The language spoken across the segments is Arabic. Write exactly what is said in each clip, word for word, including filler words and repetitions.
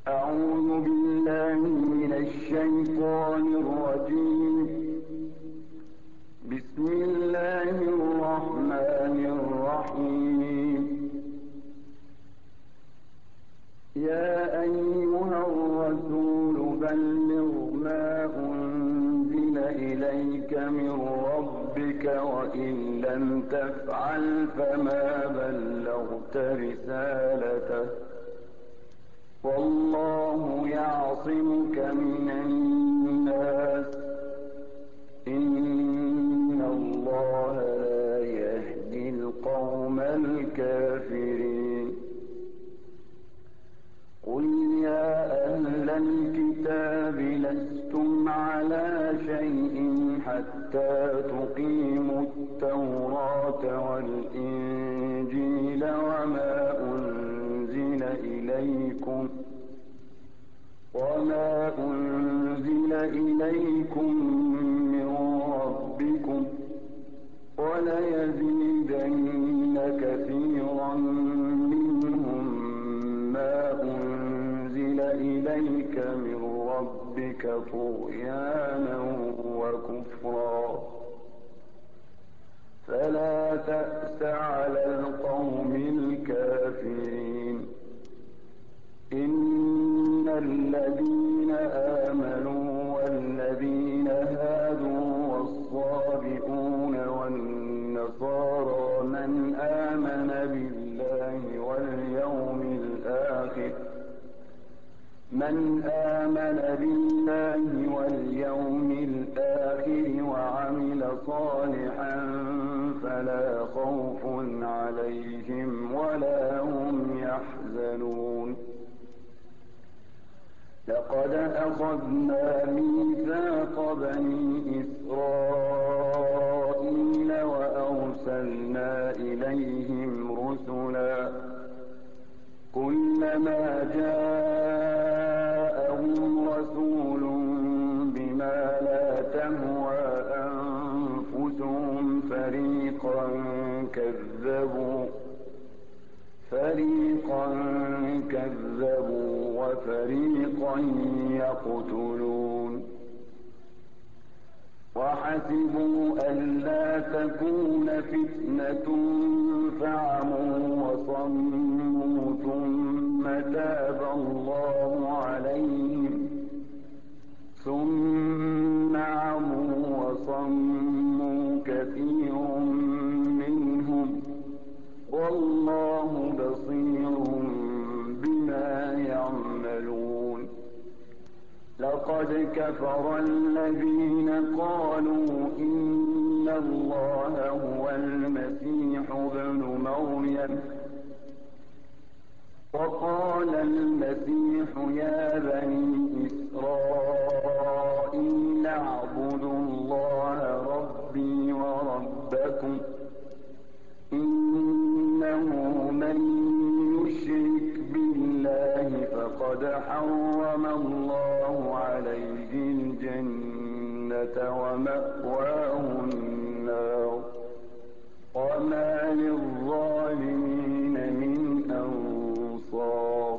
أعوذ بالله من الشيطان الرجيم. بسم الله الرحمن الرحيم. يا أيها الرسول بلغ ما أنزل إليك من ربك وإن لم تفعل فما بلغت رسالته والله يعصمك من الناس إن الله لا يهدي القوم الكافرين. قل يا أهل الكتاب لستم على شيء حتى تقيموا التوراة والإنجيل وما أنزل إليكم وما أنزل إليكم من ربكم وليزيدن كثيرا منهم ما أنزل إليك من ربك طغيانا وكفرا فلا تأس على القوم الكافرين. إن الذين آمنوا والذين هادوا والصابئون والنصارى من آمن بالله واليوم الآخر من آمن بالله واليوم الآخر وعمل صالحا فلا خوف عليهم ولا هم يحزنون. لقد أخذنا ميثاق بني إسرائيل وأرسلنا إليهم رسلا كلما جاءهم رسول بما لا تهوى أنفسهم فريقا كذبوا فريقا كذبوا وفريقا يقتلون. وحسبوا ألا تكون فتنة فعموا وصموا ثم تاب الله عليهم ثم عموا وصموا كثير منهم والله بصير بما يعملون. لقد كفر الذين قالوا إن الله هو المسيح ابن مريم وقال المسيح يا بني إسرائيل اعبدوا الله ربي وربكم إنه من يشرك بالله فقد حرم الله عليه الجنة ومأواه النار وما للظالمين من أنصار.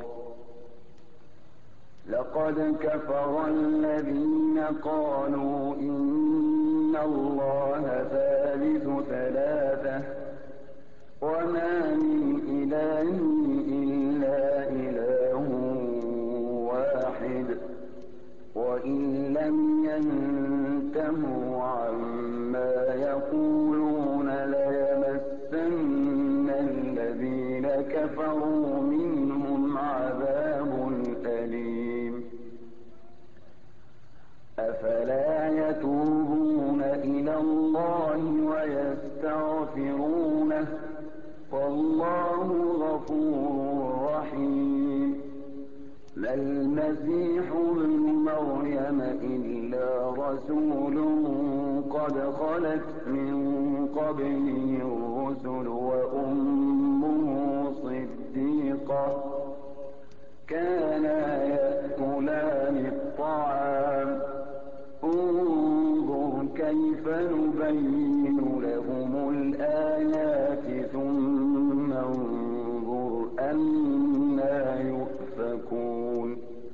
لقد كفر الذين قالوا إن الله ثالث ثلاثة وما من إله إلا إله واحد وإن لم ينتهوا عما يقولون ليمسن الذين كفروا منهم عذاب أليم. أفلا يتوبون إلى الله ويستغفرونه والله غفور رحيم. ما المسيح ابن مريم إلا رسول قد خلت من قبله الرسل وأمه صديقة كانا يأكلان الطعام انظر كيف نبين لهم الآيات ثم انظر أنا يؤفكون.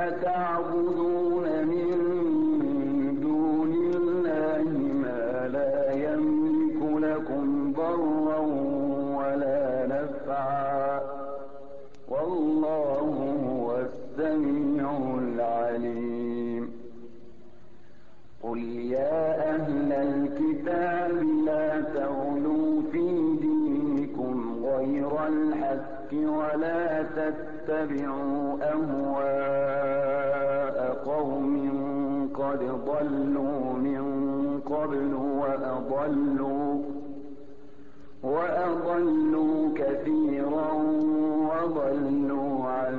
ولا تعبدون من دون الله ما لا يملك لكم ضرا ولا نفعا والله هو السميع العليم قل يا أهل الكتاب لا تغلوا في دينكم غير الحق ولا تتبعوا أهواء قوم قد ضلوا من قبل وأضلوا وأضلوا كثيرا وضلوا عن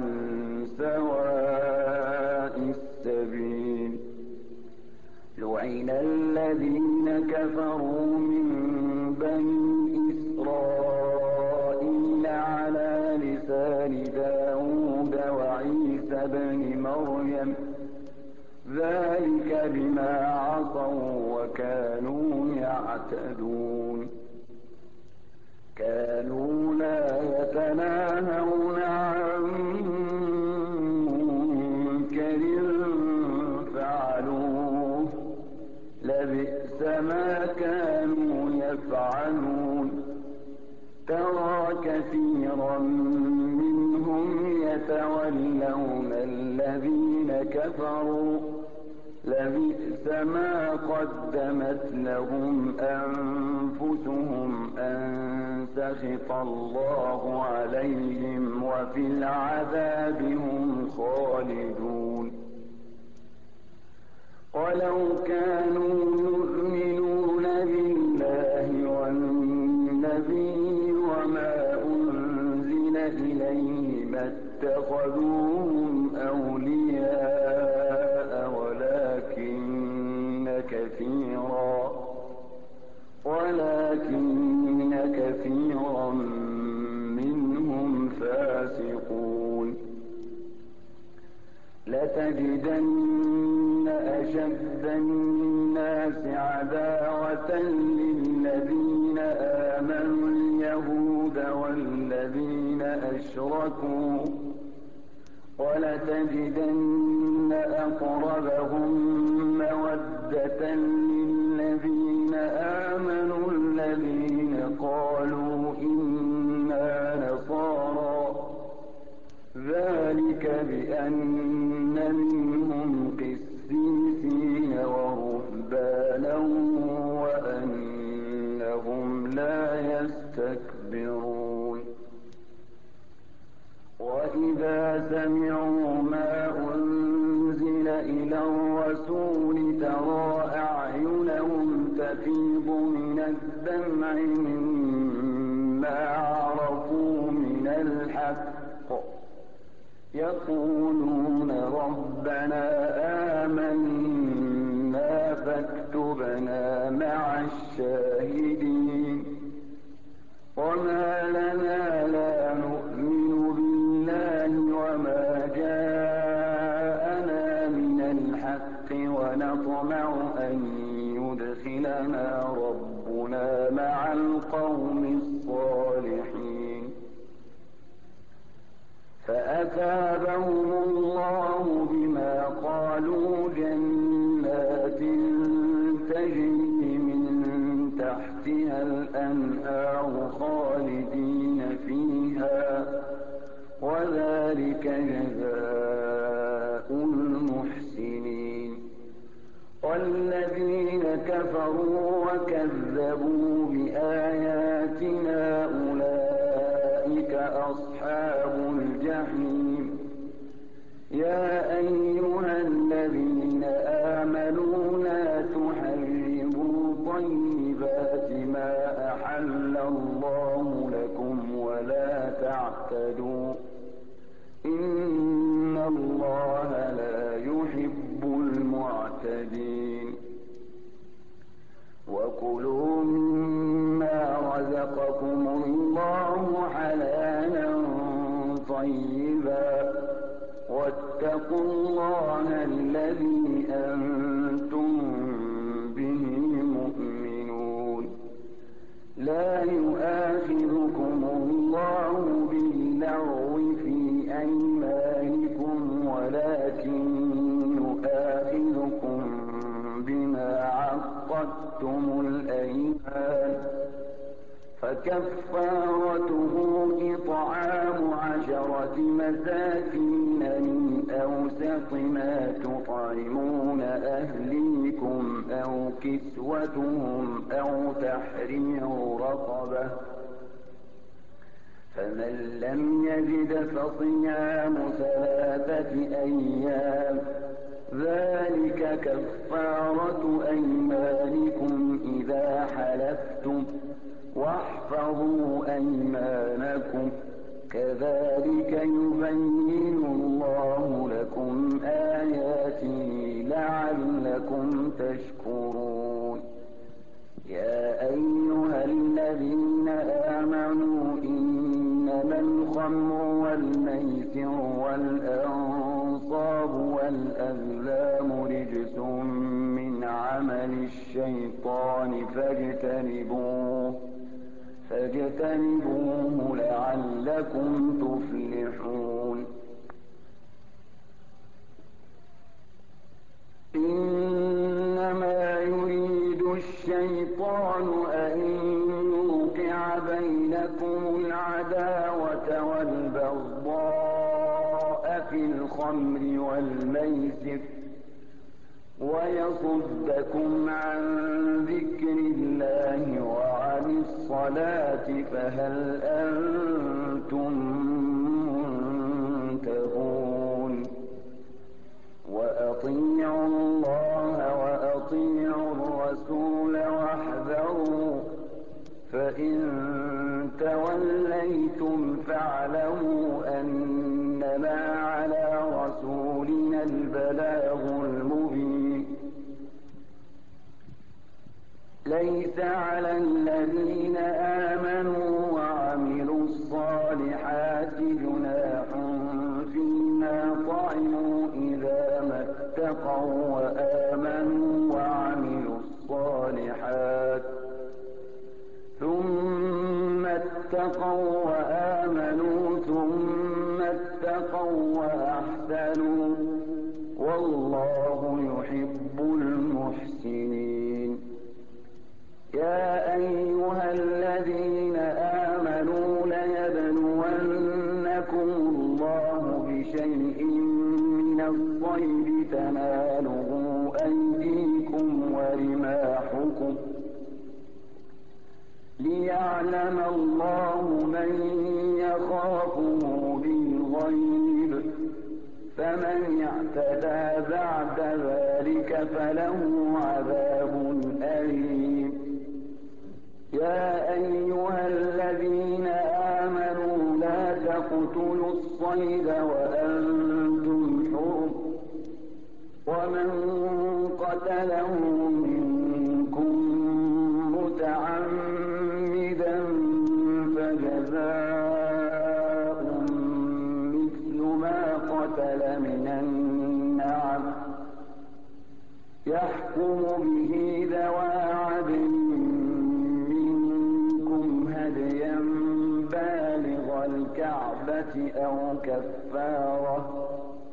سواء السبيل لعن الذين كفروا من بني إسرائيل على لسان داود وعيسى بن مريم ذلك بما عصوا وكانوا يعتدون كانوا لا يتناهون عن منكر فعلوه لبئس ما كانوا يفعلون ترى كثيرا منهم يتولون الذين كفروا لبئس ما قدمت لهم أنفسهم أن سخط الله عليهم وفي العذاب هم خالدون ولو كانوا يؤمنون بالله والنبي وما أنزل إليه ما اتخذوهم أولياء ولكن كثيرا ولكن كثيرا منهم فاسقون لتجدن أشد الناس عداوة للذين آمنوا اليهود والذين أشركوا ولتجدن أقربهم مودة للذين آمنوا الذين قالوا إنا نصارى ذلك بأن منهم قسيسين ورهبانا وأنهم لا يستكبرون وإذا سمعوا ما أنزل إلى الرسول ترى أعينهم تفيض من الدمع مما عرفوا من الحق يقولون ربنا آمنا فاكتبنا مع الشاهدين وما لنا لا نؤمن بالله وما جاءنا من الحق ونطمع أن يدخلنا ربنا مع القوم الصالحين فأثابهم الله بما قالوا جنات تجري من تحتها الأنهار خالدين فيها وذلك جزاء المحسنين والذين كفروا وكذبوا بآياتنا أولئك أصحاب الجحيم يا أيها الذين آمنوا لا تحرموا طيبات ما أحل الله لكم ولا تعتدوا إن الله لا يحب المعتدين وكلوا مما رزقكم الله حلالا طيبا واتقوا الله الذي أنتم به مؤمنون لا يؤاخذكم الله باللغو في أيمانكم ولكن فكفارته إطعام عشرة مساكين من أوسط ما تطعمون أهليكم أو كسوتهم أو تحرير رقبة، فمن لم يجد فصيام ثلاثة أيام، ذلك كفارة أيمانكم إذا حلفتم، واحفظوا أيمانكم، كذلك يبين الله لكم آياته لعلكم تشكرون. يا أيها الذين آمنوا إنما الخمر والميسر والأنصاب والأزلام رجس من عمل الشيطان فاجتنبوه فاجتنبوه لعلكم تفلحون. إنما يريد الشيطان أن يوقع بينكم العداوة والبغضاء في الخمر والميسر ويصدكم عن ذكر الله وعن الصلاة، فهل أنتم منتهون؟ وأطيعوا الله وأطيعوا الرسول واحذروا، فإن توليتم فاعلموا أنما على رسولنا البلاغ المبين. ليس على الذين آمنوا وعملوا الصالحات جناح فيما طعموا إذا ما اتقوا وآمنوا وعملوا الصالحات ثم اتقوا وآمنوا ثم اتقوا وأحسنوا، والله يحب المحسنين. يا أيها الذين آمنوا ليبلونكم الله بشيء من الصيد تناله أيديكم ورماحكم، ليعلم الله من يخافه بالغيب، فمن اعتدى بعد ذلك فله عذاب أليم. يا أيها الذين آمنوا لا تقتلوا الصيد وأنتم حرم، ومن قتله منكم متعمدا فجزاء مثل ما قتل من النعم، يحكم به ذوى عدل منكم هديا بالغ الكعبة أو كفارة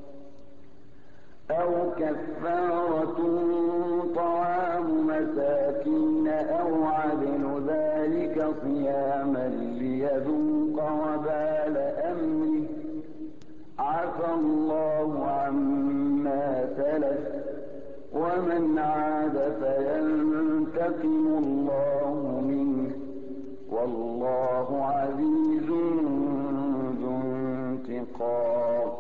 أو كفارة طعام مساكين أو عدل ذلك صياما ليذوق وبال أمره، عفى الله عما سلف، ومن عاد فينتقم الله منه، والله عزيز ذو انتقام.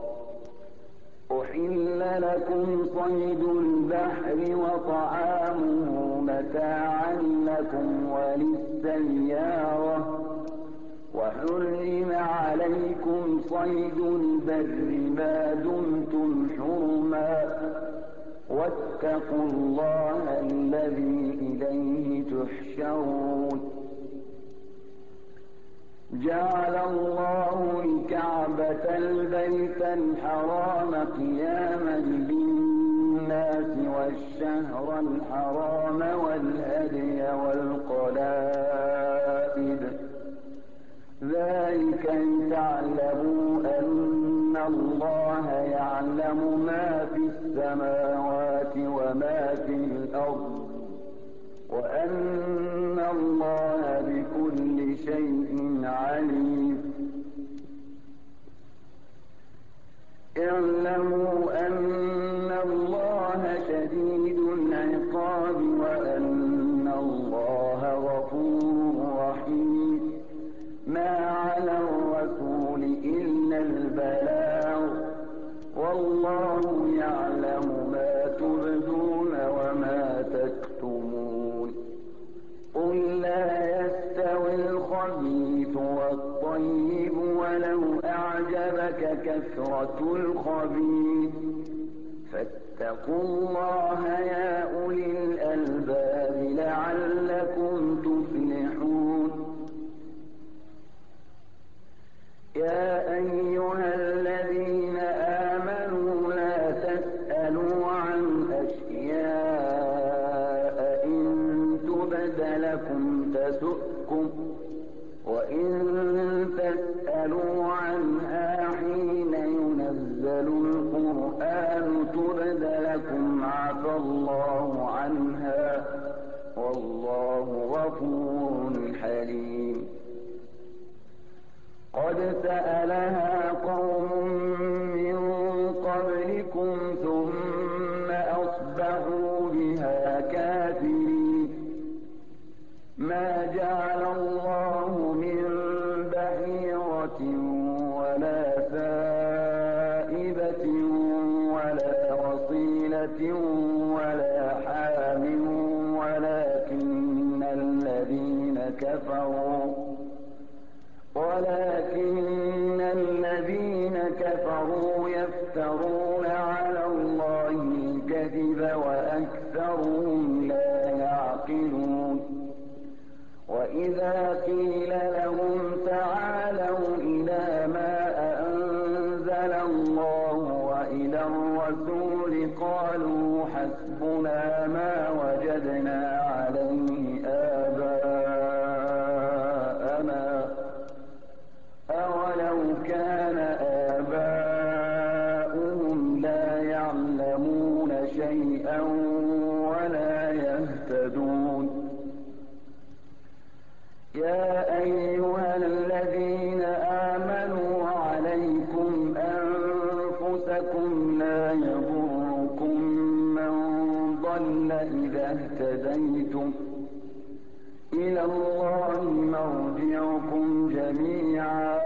أحل لكم صيد البحر وطعامه متاعا لكم وللسيارة، وحرم عليكم صيد البر ما دمتم حرما، واتقوا الله الذي إليه تحشرون. جعل الله الكعبة البيت الحرام قياما للناس والشهر الحرام والهدي والقلائد، ذلك لتعلموا أن الله يعلم ما في السماوات وما في الأرض، وأن الله بكل شيء أعجبك كثرة الخبيث فاتقوا الله يا أولي الألباب لعلكم تفلحون. يا أيها الذين آمنوا لا تسألوا عن أشياء إن تبد لكم تسؤكم وإن تسألوا عنها حين ينزل القرآن تبد لكم عفى الله عنها والله غفور حليم. قد سألها قوم من قبلكم ثم أصبحوا بها كافرين. ما جعل الله من بحيرة ولا سائبة ولا وصيلة ولا حام ولكن الذين كفروا ولكن الذين كفروا يفترون على الله الكذب وأكثرهم لا يعقلون. وإذا قيل لهم تعالوا إلى ما أنزل الله وإلى الرسول قالوا حسبنا ما وجدنا عليه آباءنا أولو كان آباؤهم لا يعلمون شيئا ولا يهتدون. يا أيها الذين آمنوا عليكم أنفسكم لا يضركم من ضل إذا اهتديتم إلى الله مرجعكم جميعا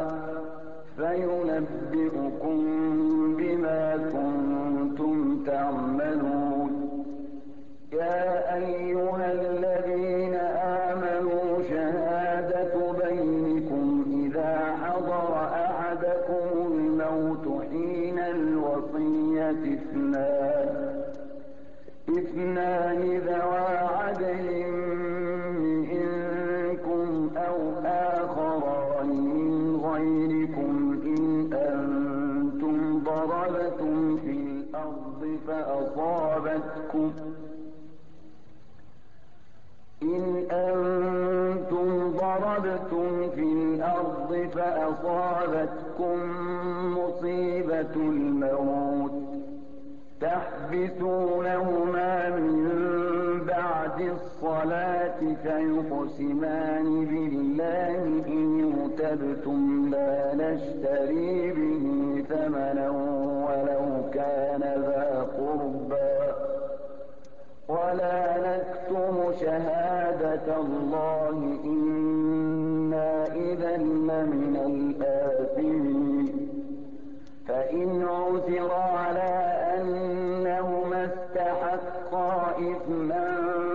فينبئكم بما كنتم تعملون. يا أيها الذين آمنوا شهادة بينكم إذا حضر أحدكم الموت حين الوصية اثنان اثنان ذوى عدل منكم أو آخران من غيركم إن أنتم ضربتم في الأرض فأصابتكم إن أنتم ضربتم في الأرض فأصابتكم مصيبة الموت تحبسونهما من بعد الصلاة فيقسمان بالله إن ارتبتم لا نشتري به ثمنا ولو كان ذا قربى ولا نكتم شهادة الله إنا إذا لمن الآثمين. فإن عثر على أنهما استحقا إثما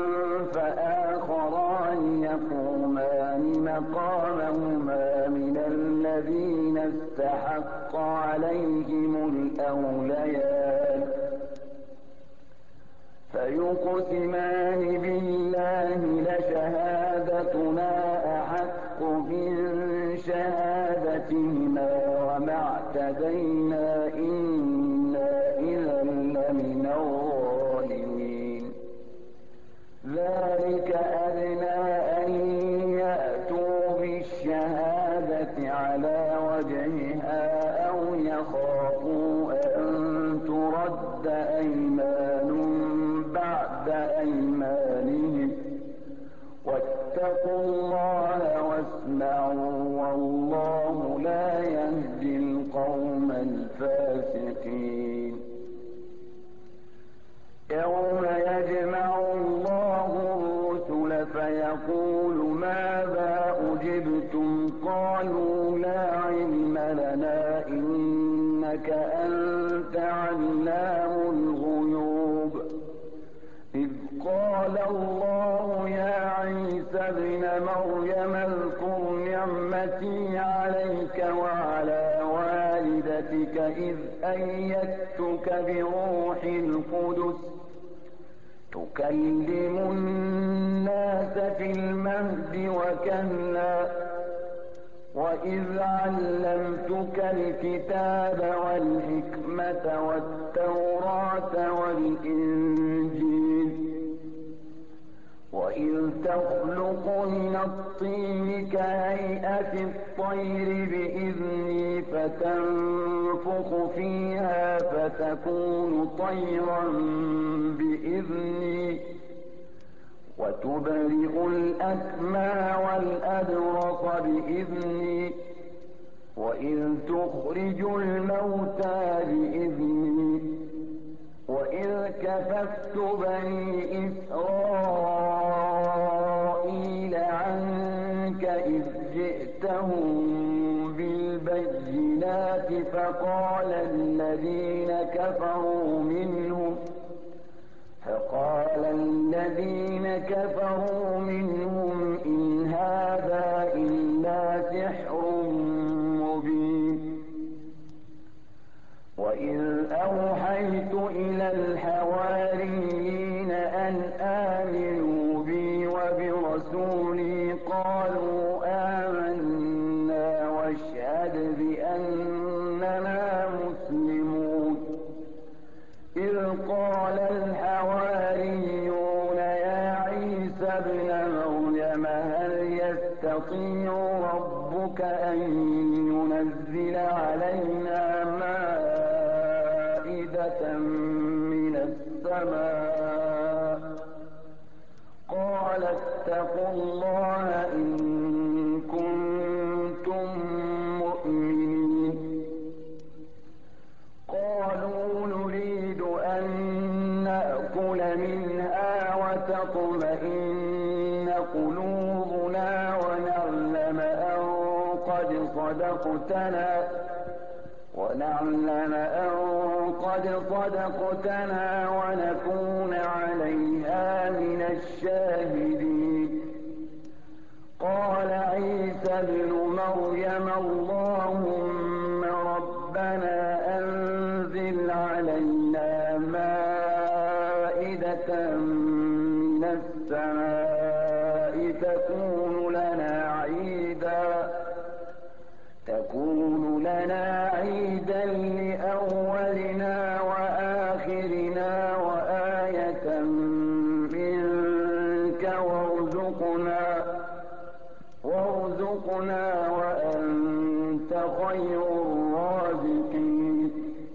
فآخران يقومان مقامهما من الذين استحق عليهم الأوليان فيقسمان بالله لشهادتنا أحق من شهادتهما وما اعتدينا إنا إذا لمن الظالمين. ذلك أدنى أن يأتوا بالشهادة على وجهها أو يخافوا أن ترد أيمان بعد أيمانهم واتقوا الله واسمعوا والله لا يهدي القوم الفاسقين. يوم يجمع الله الرسل فيقول ماذا أجبتم قالوا لا علم لنا إنك أنت علام الغيوب. إذ قال الله يا عيسى ابن مريم اذكر نعمتي عليك وعلى والدتك بنعمتك إذ أيدتك بروح القدس تكلم الناس في المهد وكهلا وإذ علمتك الكتاب والحكمة والتوراة والإنجيل وإذ تخلق من الطين كهيئة الطير بإذني فتنفخ فيها فتكون طيرا بإذني وتبرئ الأكمى والأبرص بإذني وإذ تخرج الموتى بإذني وإذ كففت بني إسرائيل عنك إذ جئتهم بالبينات فقال الذين كفروا منهم فقال الذين كفروا منهم إن هذا إلا سحر مبين وإذ أوحيت إلى الحواريين أن آمنوا بي وبرسولي قالوا آمنا واشهد بأننا مسلمون إذ قال الحواريون يا عيسى ابن مريم هل يستطيع ربك أن ينزل علينا مائدة من السماء قال اتقوا الله إن كنتم مؤمنين قالوا نريد أن نأكل منها وتطمئن قلوبنا ونعلم أن قد صدقتنا ونعلم أن قد صدقتنا ونكون عليها من الشاهدين قال عيسى ابن مريم اللهم ربنا أنزل علينا مائدة من السماء تكون لنا عيدا تكون لنا عيدا لأولنا وآخرنا وآية منك وارزقنا وارزقنا وأنت خير الرازقين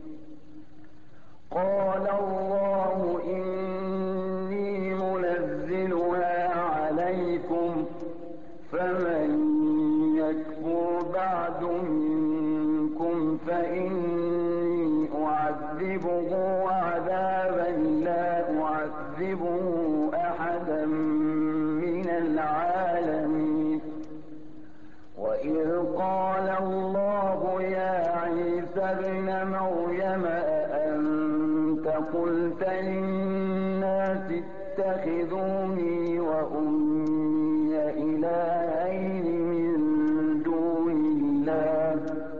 قال الله إني منزلها عليكم فمن يكفر بعد منكم فإني أعذبه عذابا لا أعذبه أحدا من العالمين وإذ قال الله يا عيسى ابن مريم أأنت قلت للناس اتخذوني وأمي إلهين من دون الله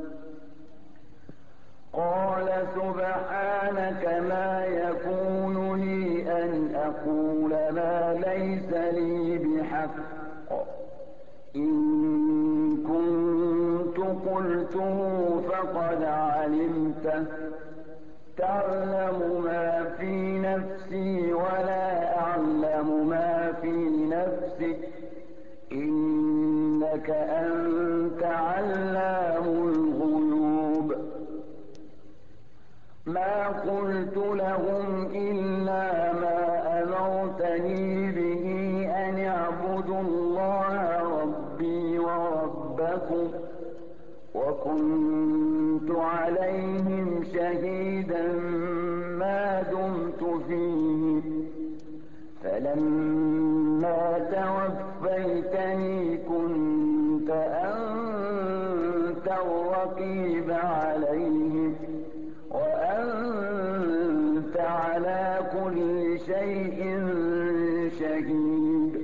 قال سبحانك ما يكون لي أن أقول ما ليس لي بحق إن كنت قلته فقد علمته تعلم ما في نفسي ولا أعلم ما في نفسك إنك أنت علام الغيوب ما قلت لهم إلا ما أمرتني به أن اعبدوا الله ربي وربكم وكنت عليهم شهيدا ما دمت فيهم فلما توفيتني كنت أنت الرقيب عليهم وأنت على كل شيء شهيد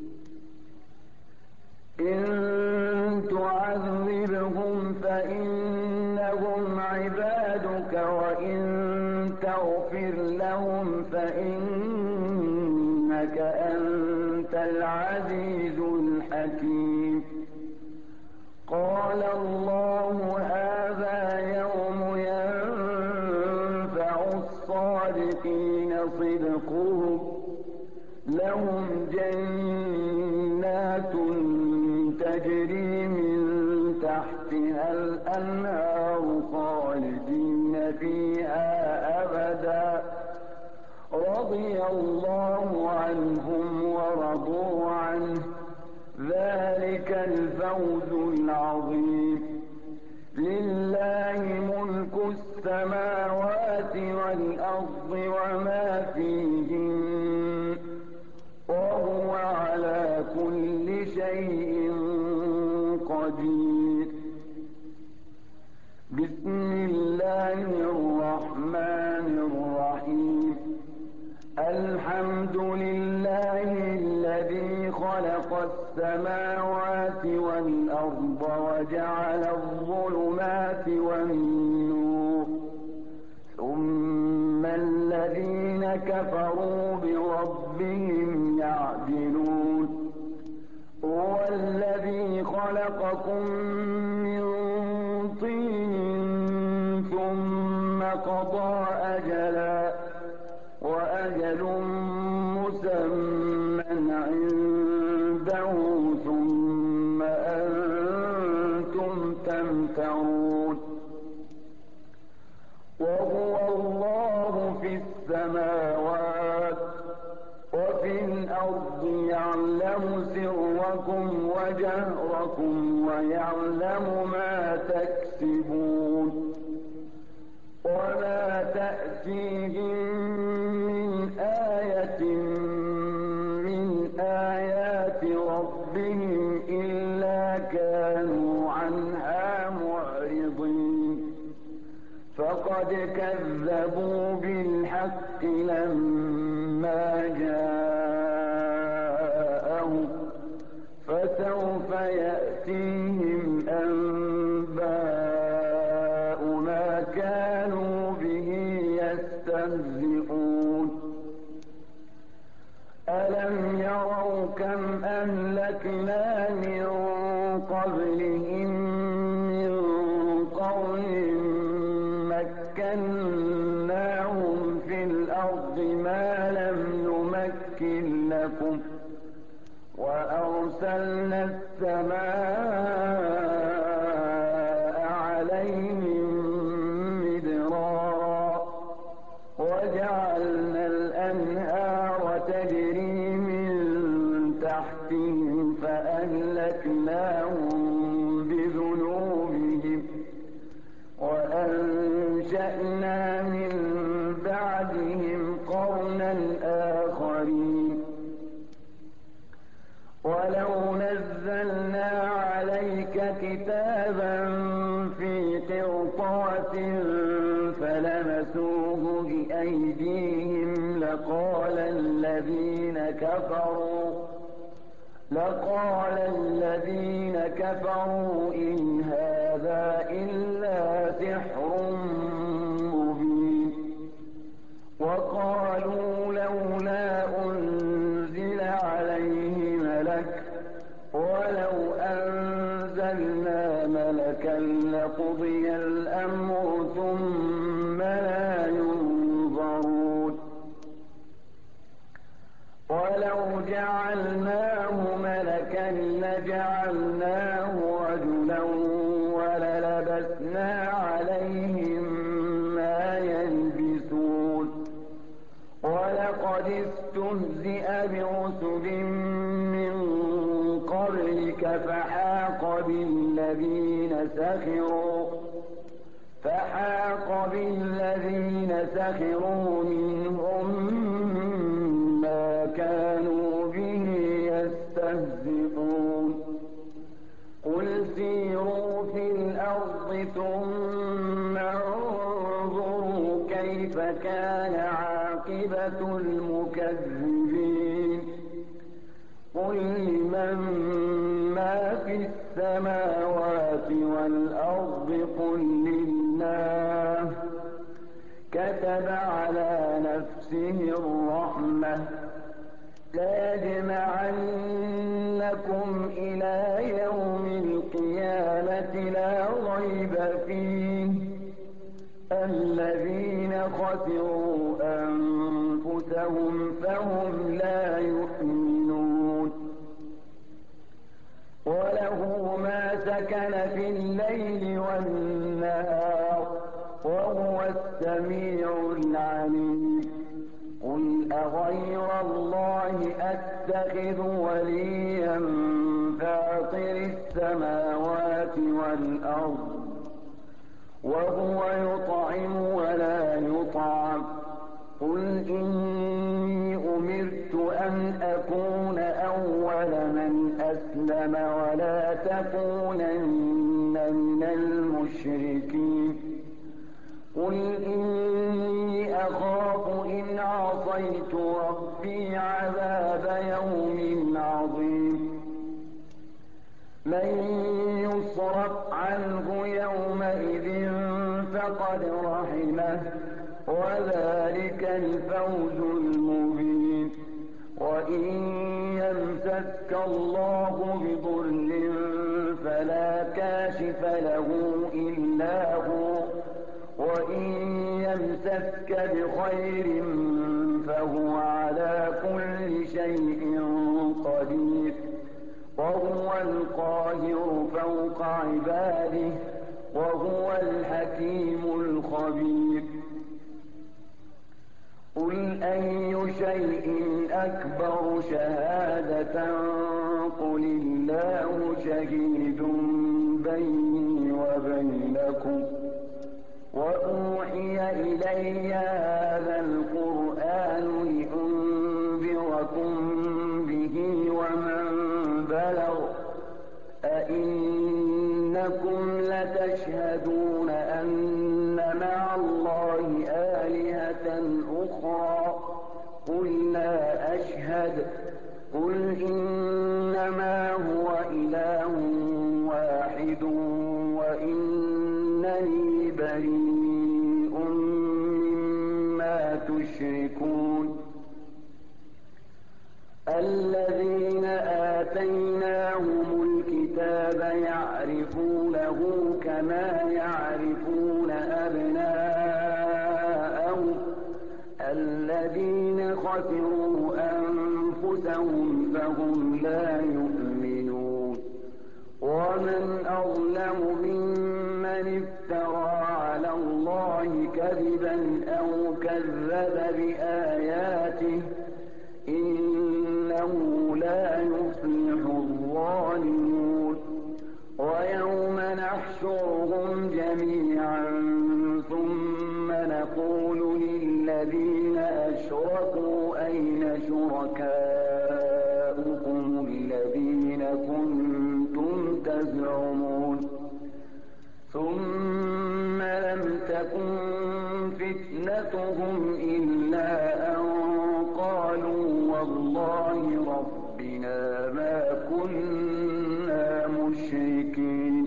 إن تعذبهم فإن فاغفر لهم فإنك أنت العزيز الحكيم. قال الله هذا يوم ينفع الصادقين صدقهم، لهم جنات تجري من تحتها الأنهار خالدين فيها أبدا، رضي الله عنهم ورضوا عنه، ذلك الفوز العظيم. لله ملك السماوات والأرض وما فيهن، وهو على كل شيء قدير. بسم الله الرحمن الرحيم. الحمد لله الذي خلق السماوات والأرض وجعل الظلمات والنور، ثم الذين كفروا بربهم يعدلون. هو الذي خلقكم من طين ثم قضى أجلا، وأجل مسمى عنده، ثم أنتم تمترون. وهو الله في السماوات وفي الأرض، يعلم سركم وجهركم ويعلم ما تكسبون. وما تأتيهم من آية من آيات ربهم إلا كانوا عنها معرضين. فقد كذبوا بالحق لما جاءهم، فسوف يأتيهم أنباء ما كانوا به يستهزئون. ألم يروا كم أهلكنا من قبلهم من قرن مكناهم في الأرض ما لم نمكن لكم، وأرسلنا السماء عليهم مدرارا، وجعلنا الأنهار تجري من تحتهم فأهلكناهم بذنوبهم، وأنشأنا من بعدهم قرنا آخرين. ولو نزلنا عليك كتابا في قرطاس فلمسوه بأيديهم لقال الذين كفروا لقال الذين كفروا إن هذا إلا سحر مبين. وقالوا لولا أنزل عليه ملك، ولو أنزلنا ملكا لقضي الأمر ثم لا ينظرون. ولو جعلناه ملكا لجعلناه رجلا وللبسنا عليهم ما يلبسون. ولقد استهزئ برسل من قبلك فحاق بالذين سخروا فحاق بالذين سخروا منهم ما كانوا به يستهزئون. قل سيروا في الأرض ثم انظروا كيف كان عاقبة المكذبين. قل لمن ما في السماوات والأرض قل لله كتب على نفسه الرحمة ليجمعنكم إلى يوم القيامة لا ريب فيه الذين خسروا أنفسهم فهم لا يؤمنون وله ما سكن في الليل والنهار وهو السميع العليم قل أغير الله أتخذ وليا فاطر السماوات والأرض وهو يطعم ولا يطعم قل إني أمرت أن أكون أول من أسلم ولا تكونن من المشركين قل إني أخاف إن عصيت ربي عذاب يوم عظيم من يصرف عنه يومئذ فقد رحمه وذلك الفوز المبين وإن يمسك الله بضر فلا كاشف له إلا هو وإن يمسك بخير فهو على كل شيء قدير وهو القاهر فوق عباده وهو الحكيم الخبير قل أي شيء أكبر شهادة قل الله شهيد بيني وبينكم وأوحي إلي هذا القرآن لأنذركم به ومن بلغ أئنكم لتشهدون أن مع الله آلهة أخرى قل لا أشهد قل إنما هو إله واحد وإنني بريء مما تشركون الذين آتيناهم الكتاب يعرفونه كما يعرفون أبناءهم الذين خسروا أنفسهم فهم لا يؤمنون ومن أظلم ممن افترى على الله كذبا أو كذب بآياته إنه لا يفلح الظالمون ويوم نحشرهم جميعا ثم نقول للذين أشركوا أين شركاؤكم الذين كنتم تزعمون ثم لم تكن فتنتهم إلا أن قالوا والله ربنا ما كنا مشركين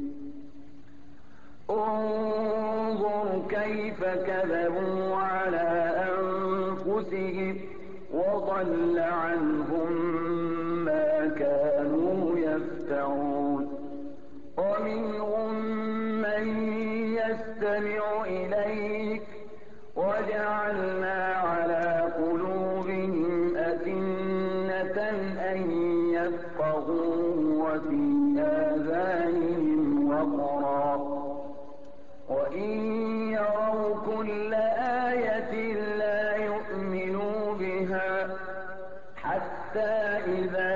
انظر كيف كذبوا على أنفسهم وضل عنهم ما كانوا يفترون ومنهم من يستمع إليك وجعلنا على قلوبهم أكنة أن يفقهوا وفي آذانهم وقرا وإن يروا كل آية لا يؤمنوا بها حتى إذا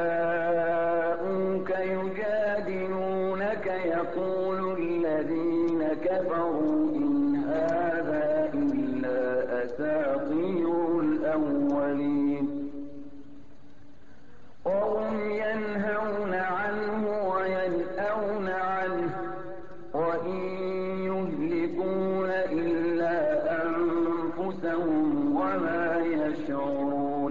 جاءوك يجادلونك يقول الذين كفروا إن هذا إلا أساطير الأولين وهم ينهون عنه وينأون عنه وإن يهلكون إلا أنفسهم وما يشعرون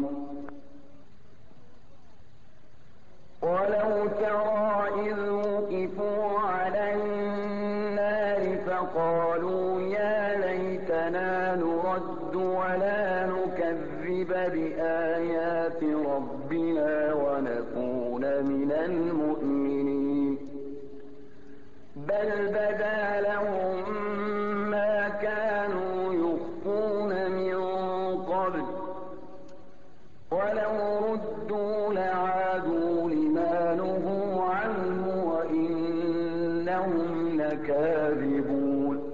ولو ترى إذ وقفوا على النار فقال وقالوا يا ليتنا نرد ولا نكذب بآيات ربنا ونكون من المؤمنين بل بدا لهم ما كانوا يخفون من قبل ولو ردوا لعادوا لما نهوا عنه وإنهم لكاذبون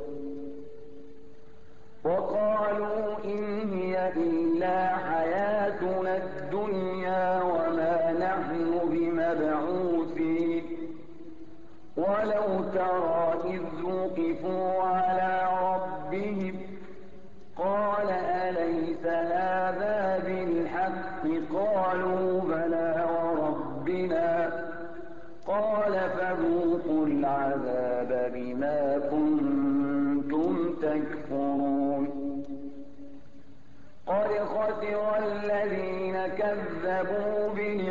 وقالوا إن هي إلا حياتنا الدنيا وما نحن بمبعوثين ولو ترى إذ وقفوا على ربهم قال أليس هذا بالحق قالوا بلى وربنا قال فذوقوا العذاب بما كنتم تكفرون قد خسر الذين كذبوا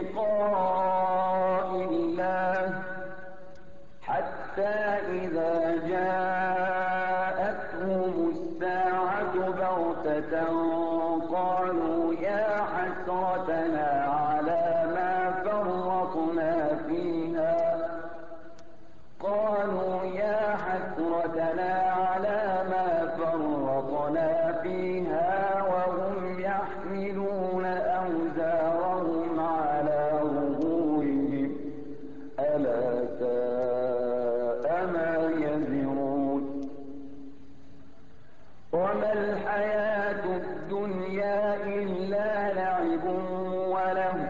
بلقاء الله حتى إذا جاءتهم الساعة بغتة قالوا يا حسرتنا على ما فرطنا فيها قالوا يا حسرتنا على ما فرطنا فيها وهم يحملون أوزارهم على ظهورهم ألا ساء ما يزرون وما الحياة الدنيا إلا لعب وله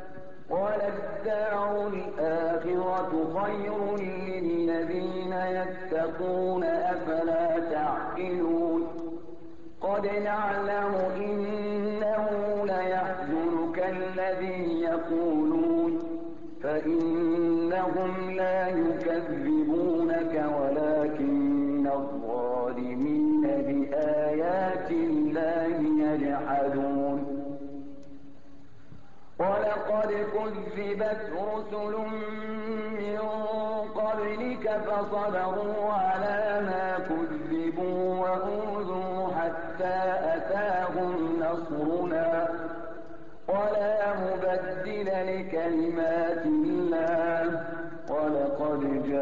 وللدار الآخرة خير للذين يتقون أفلا تعقلون قد نعلم إنه ليحزنك الذي يقولون فإنهم لا يكذبونك ولكن الظالمين بآيات الله يجحدون ولقد كذبت رسل من قبلك فصبروا على ما كذبوا وأوذوا حتى أتاهم نصرنا ولا مبدل لكلمات الله ولقد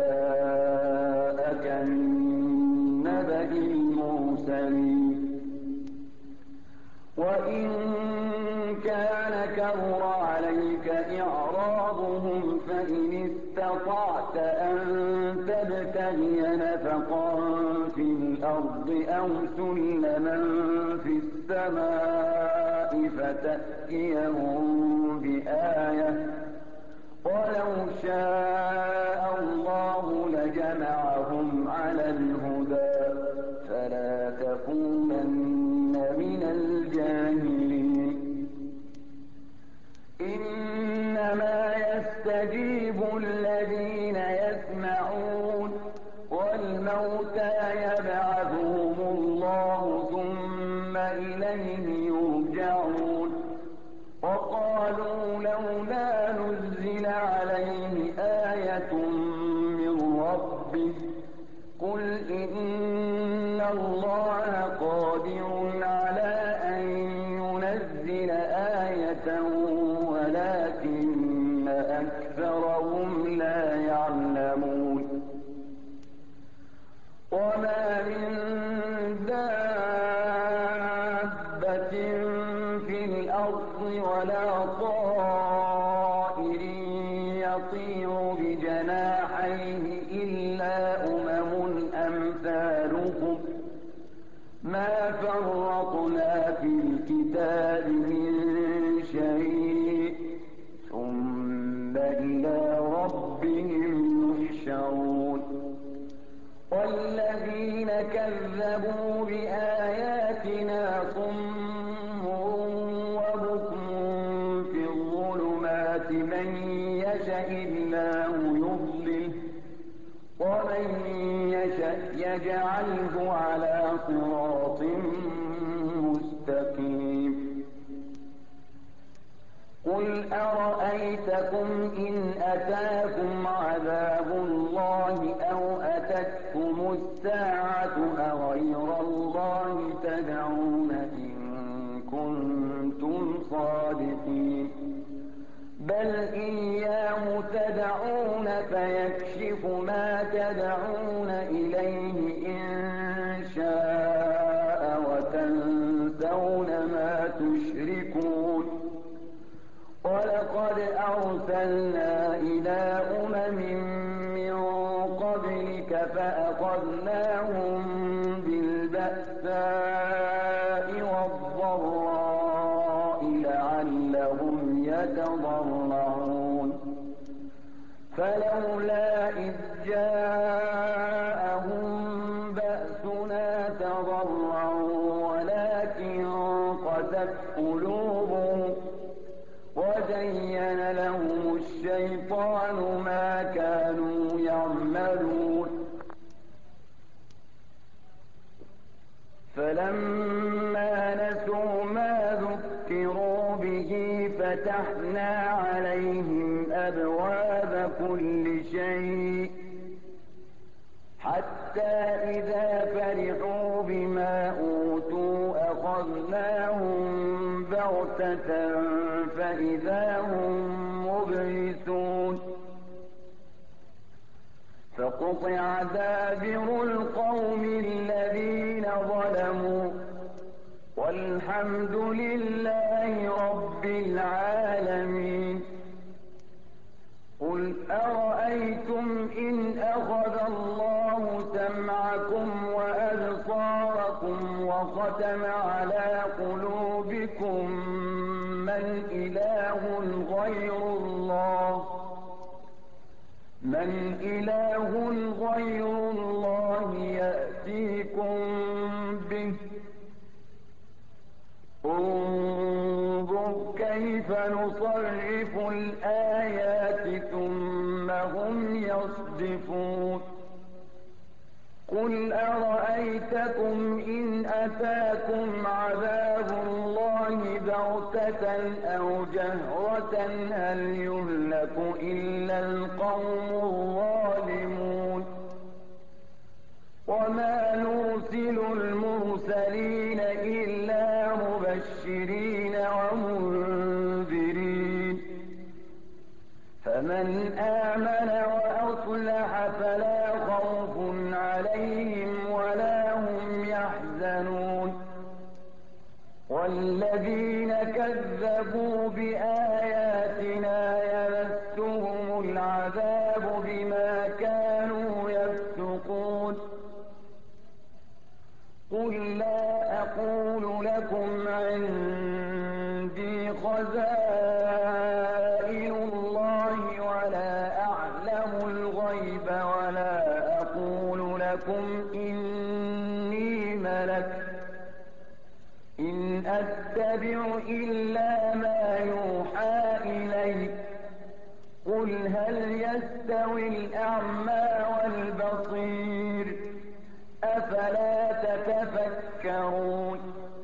جاءك من نبأ المرسلين وإن كان كبر عليك إعراضهم فإن استطعت أن تبتغي نفقا في الأرض أو سلما في السماء فتأتيهم بآية ولو شاء الله لجمعهم على الهدى فلا تكونن من الجاهلين إنما يستجيب الذين يسمعون والموتى يبعثهم الله ثم إليه يرجعون وقالوا لولا نزل عليه آية من ربه قل إن الله قادر على أن ينزل آية ولكن أكثرهم لا يعلمون وما من دابة في الأرض ولا طائر يطير بجناحيه إلا أمم أمثالكم ما فرطنا في الكتاب من شيء ثم إلى ربهم يحشرون والذين كذبوا بآياتنا صم وبكم في الظلمات من يشاء الله يضلله ومن يشاء يجعله على صراط مستقيم قل أرأيتكم إن أتاكم عذاب الله أو أتتكم الساعة أغير الله تدعون إن كنتم صادقين بل إياه تدعون فيكشف ما تدعون إليه إن شاء وتنسون ما تشركون ولقد أرسلنا إلى أمم من قبلك فأخذناهم بالبأساء والضراء لعلهم يتضرعون فلولا إذ جاءهم بأسنا تضرعوا ولكن قست قلوبهم وزين لهم الشيطان ما كانوا يعملون فلما نسوا ما ذكروا به فتحنا عليهم أبواب كل شيء حتى إذا فرحوا بما أوتوا أخذناهم بغتة فإذا هم مبلسون فقطع دابر القوم الذين ظلموا والحمد لله رب العالمين قل أرأيتم إن أخذ الله سمعكم وأبصاركم وختم على قلوبكم من إله غير الله من إله غير الله يأتيكم به انظر كيف نصرف الآيات ثم هم يصدفون قل أرأيتكم إن أتاكم عذاب الله بغتة أو جهرة هل يهلك إلا القوم الظالمون وما نرسل المرسلين إلا مبشرين ومنذرين فمن آمن وأصلح فلا خوف عليهم ولا هم يحزنون والذين كذبوا بآياتنا يمسهم العذاب بما كانوا يفسقون قل لا أقول لكم عندي خزائن الله ولا أعلم الغيب ولا أقول لكم إني ملك إن أتبع إلا ما يوحى إلي قل هل يستوي الأعمى والبصير أفلا تتفكرون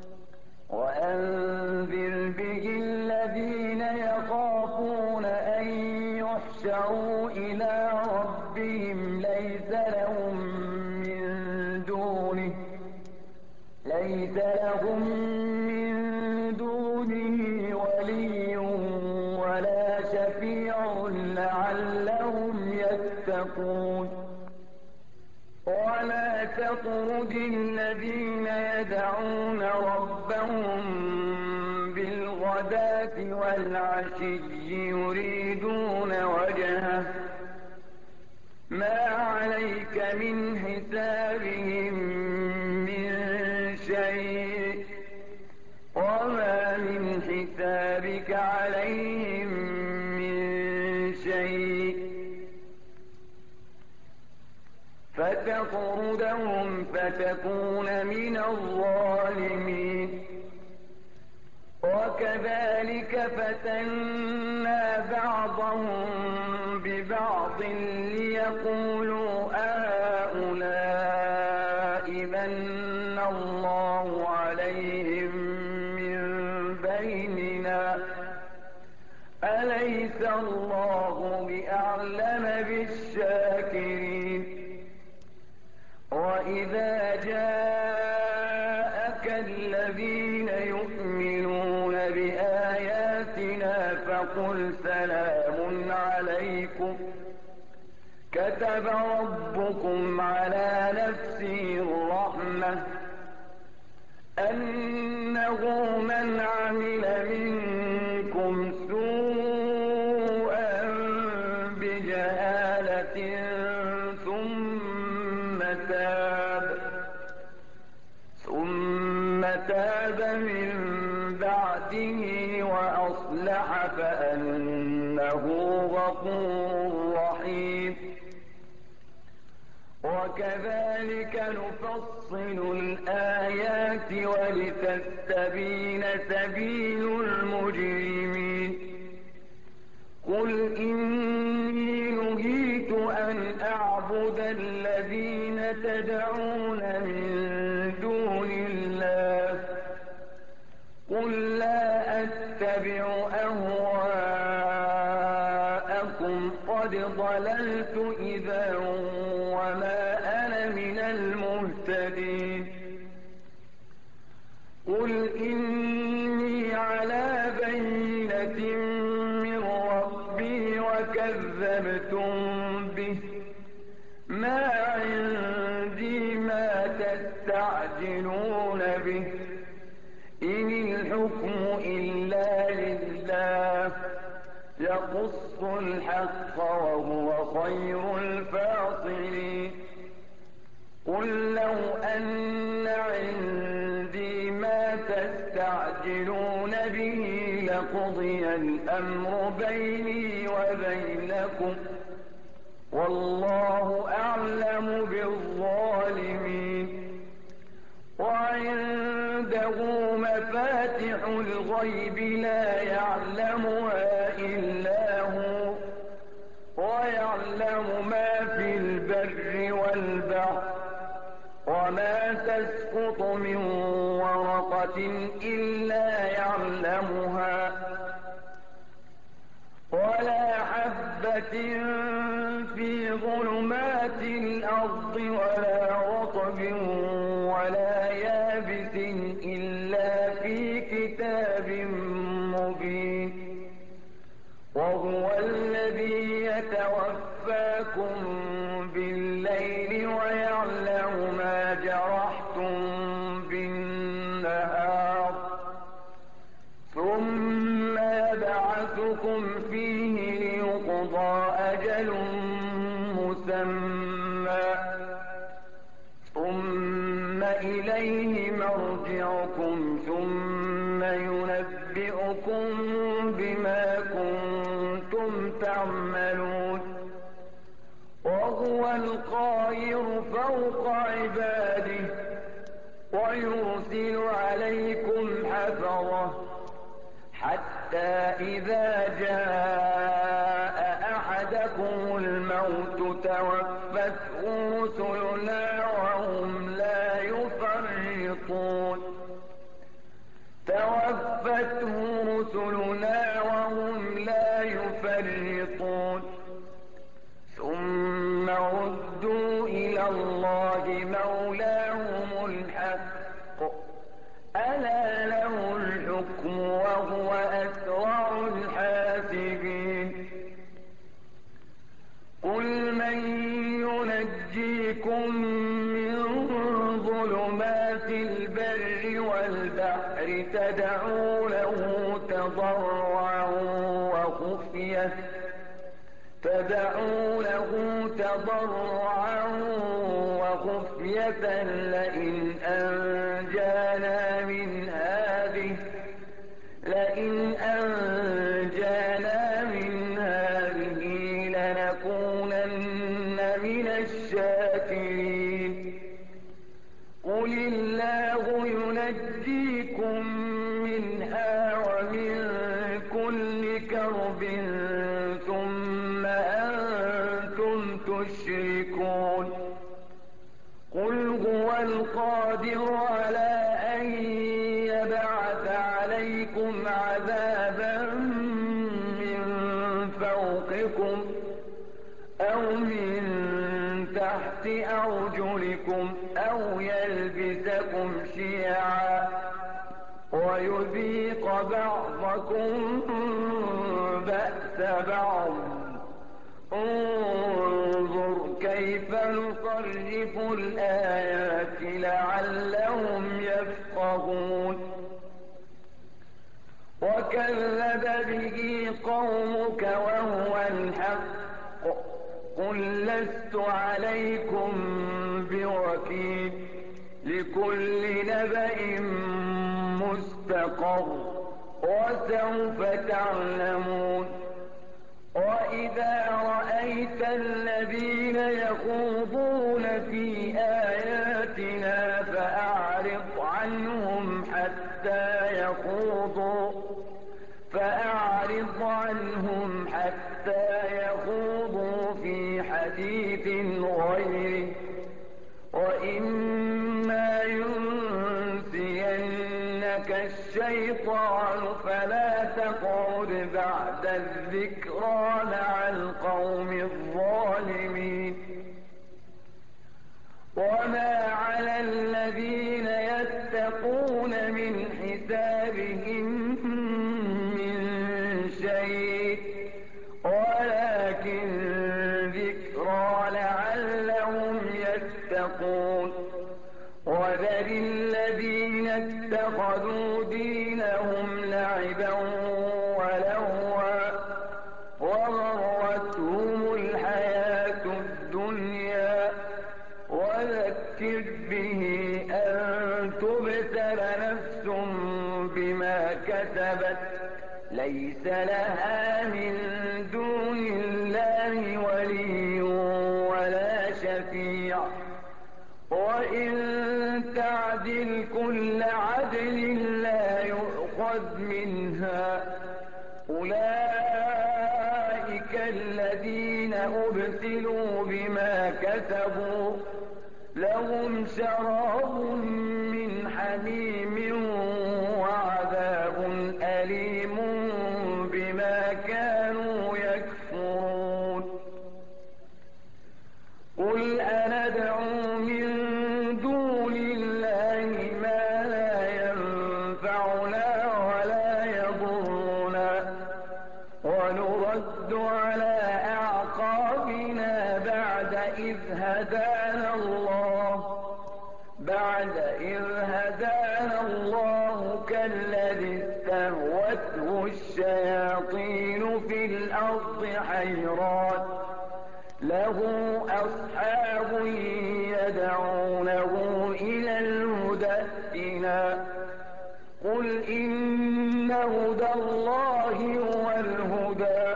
وأنذر به الذين يخافون أن يحشروا إلى ربهم ليس لهم من دونه ليس لهم من دونه ولي ولا شفيع لعلهم يتقون ولا تطرد الذين يدعون ربهم بالغداة والعشي يريدون وجهه ما عليك من حسابهم من شيء وما من حسابك عليهم من شيء فتطردهم فتكون من الظالمين وكذلك فتنا بعضهم ببعض ليقولوا أهؤلاء من الله عليهم من بيننا أليس الله بأعلم بالشاكرين وإذا جاءك الذين يؤمنون بآياتنا فقل سلام عليكم كتب ربكم على نفسه الرحمة أنه من عمل منكم سوءا بجهالة ثم تاب ثم تاب من بعده وأصلح فأنه غفور رحيم وكذلك نفصل الآيات ولتستبين سبيل المجرمين قل إني نهيت أن أعبد الذين تدعون من دون الله قل لا أتبع أهواءكم قد ضللت إذا وما أنا من المهتدين قل إني على بينة من ربي وكذبتم به ما عندي ما تستعجلون به إن الحكم إلا لله يقص الحق وهو خير الفاصلين قل لو أن عندي ما تستعجلون به لقضي الأمر بيني وبينكم والله أعلم بالظالمين وعنده مفاتح الغيب لا يعلمها إلا هو ويعلم ما في البر والبحر وما تسقط من ورقة إلا يعلمها ولا حبة في ظلمات الأرض ولا رطب ولا يابس إلا في كتاب مبين وهو الذي يتوفاكم بالليل ويعلم ما جرحتم بالنهار ثم يبعثكم فيه ليقضى أجل مسمى ثم إليه مرجعكم ثم ينبئكم بما كنتم تعملون وهو القاهر فوق عباده ويرسل عليكم حفظه حتى إذا جاء أحدكم الموت توفته رسلنا وهم لا يفرطون توفته رسلنا وهم لا يفرطون ثم ردوا إلى الله مولاهم الحق ألا له الحكم وهو أسرع الحاسبين قل من ينجيكم من ظلمات البر والبحر تدعونه تضرعا وخفية تدعونه تضرعا وخفية لئن أنجانا من هذه لئن أنجانا من هذه لنكونن من الشاكرين قل الله ينجيكم منها ومن كل كرب ثم أنتم تشركون قل هو القادر على أن يبعث عليكم عذابا من فوقكم أو من تحت أرجلكم أو ليبتليكم شيعا ويذيق بعضكم بأس بعض. انظر كيف نصرف الآيات لعلهم يفقهون. وكذب به قومك وهو الحق قل لست عليكم بوكيل لكل نبأ مستقر وسوف تعلمون. وإذا رأيت الذين يخوضون في آياتنا فأعرض عنهم حتى يخوضوا فأعرض عنهم حتى يخوضوا في حديث غيره. وإما ينسينك الشيطان فلا تقعد بعد الذكرى مع القوم الظالمين. وما على الذين يتقون من حسابهم من شيء ولكن ذكرى لعلهم يتقون. وذر الذين اتخذوا دينهم لعبا ولهوا وغرتهم الحياة الدنيا وذكر به أن تبتل نفس بما كسبت ليس لها من دون الله ولي ولا شفيع. وإن تعدل كل عدل لا يؤخذ منها. أولئك الذين أبتلوا بما كسبوا لهم شراب من حميم وعذاب أليم بما كانوا يكفرون. قل أندعو من دون الله ما لا ينفعنا ولا يضرنا ونرد على أعقابنا بعد إذ هدانا الله بعد إذ هدانا الله كالذي استهوته الشياطين في الأرض حيران له أصحاب يدعونه إلى الهدى ائتنا. قل إن هدى الله هو الهدى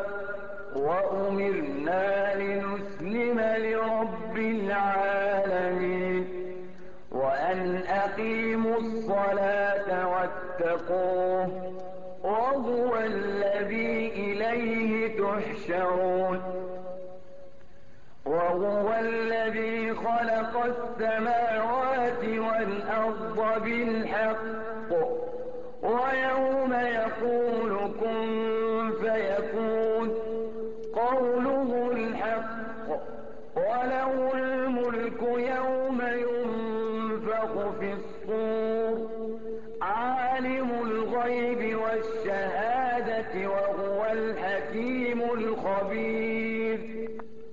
وأمرنا لنسلم لرب العالمين وأن أقيموا الصلاة واتقوه وهو الذي إليه تحشرون. وهو الذي خلق السماوات والأرض بالحق ويوم يقول كن فيكون قوله الحق وله الملك يوم ينفخ في الصور عالم الغيب والشهادة وهو الحكيم الخبير.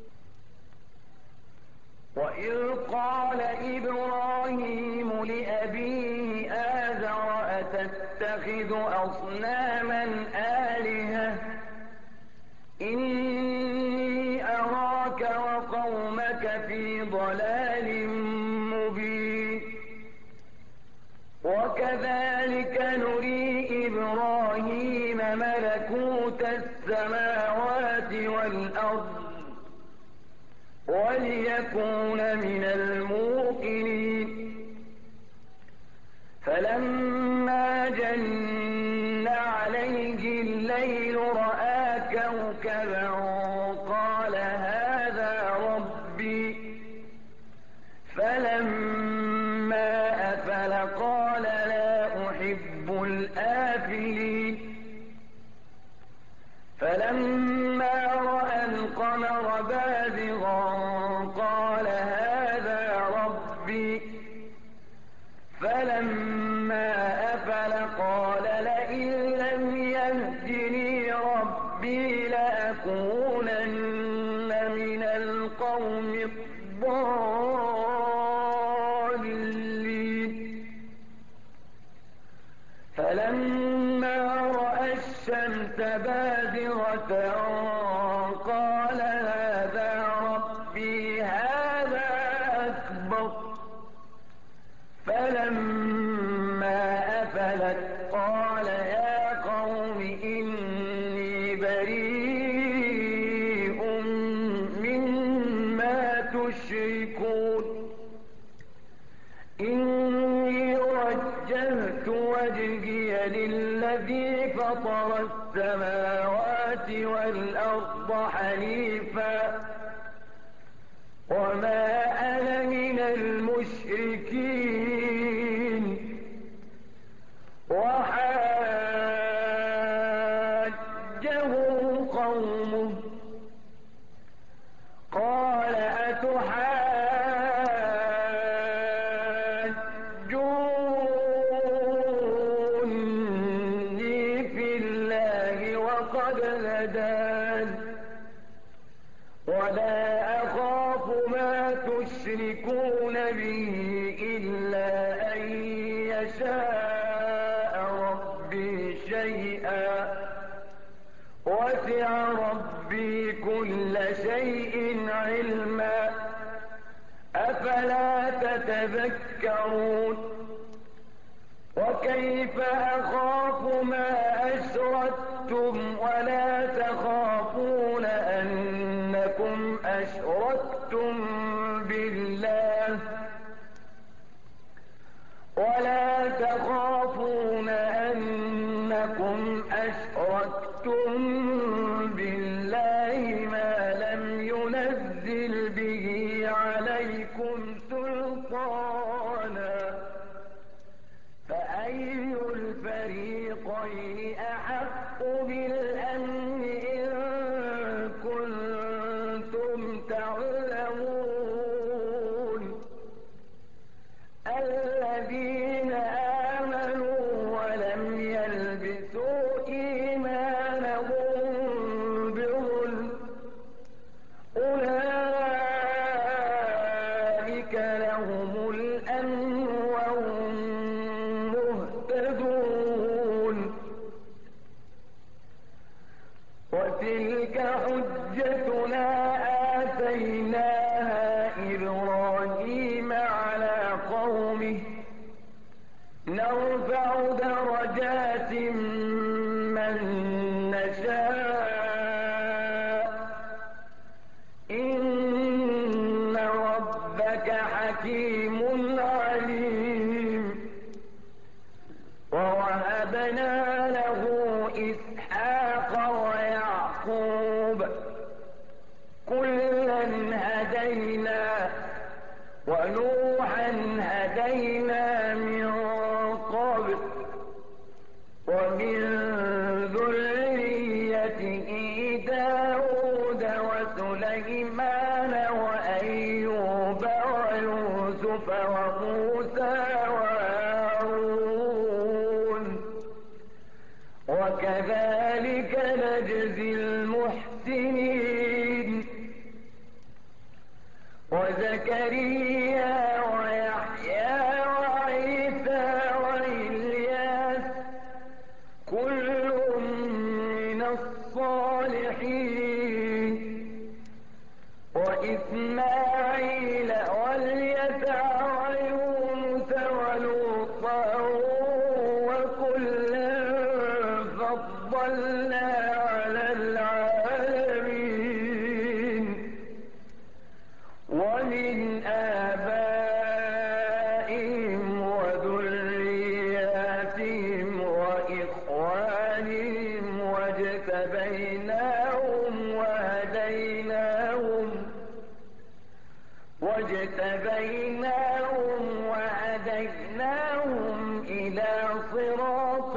وإذ قال إبراهيم لأبيه آزر أتتخذ أصناما آلهة إني أراك وقومك في ضلال مبين. وكذلك نري إبراهيم ملكوت السماوات والأرض وليكون من الموقنين. فلما جن عليه الليل رأى كوكبا قال هذا ربي. فلما أفل قال لا أحب الآفلين. فلما رأى القمر بازغا قال هذا ربي. فلما أفل قال لئن لم يهدني ربي لأكونن من القوم الضالين. فلما رأى الشمس بازغة قال هذا ربي هذا أكبر. فلما أفلت قال يا قوم إني بريء مما تشركون. إني وجهت وجهي للذي فطر السماوات والأرض حنيفا وما أنا من المشركين. وحاجه قومه قال أتحاجوني في الله وقد هدان ولا أخاف ما تشركون به إلا أن يشاء ربي شيئا وسع ربي كل شيء علما أفلا تتذكرون. وكيف أخاف ما أشركتم ولا تخافون أنكم أشركتم بالله ولا تخافون أنكم أشركتم بالله ما لم ينزل به عليكم سلطانا فأي الفريقين أحق بالأمن إن كنتم تعلمون. الذين آمنوا ولم يلبسوا إيمانهم بظلم أولئك لهم الأمن وهم مهتدون. وتلك حجتنا آتيناها إبراهيم على قومه نرفع درجات من نشاء إن ربك حكيم عليم. ووهبنا له إسحاق ويعقوب كلا هدينا ونوحا هدينا من قبل ومن ذريته داود وسليمان وأيوب ويوسف وموسى وهارون وكذلك نجزي المحسنين. وزكريا ويحيى وعيسى وإلياس كل من الصالحين وإسماعيل واليسع ويونس ولوطا وكلا فضلنا على العالمين. ومن آبائهم وذرياتهم وإخوانهم واجتبيناهم وهديناهم واجتبيناهم وهديناهم إلى صراط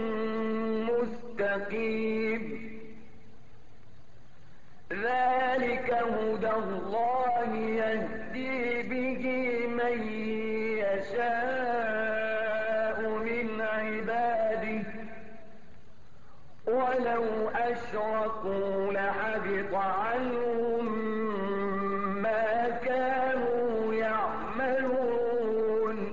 مستقيم. ذلك هدى الله يهدي به من يشاء ولو أشركوا لحبط عنهم ما كانوا يعملون.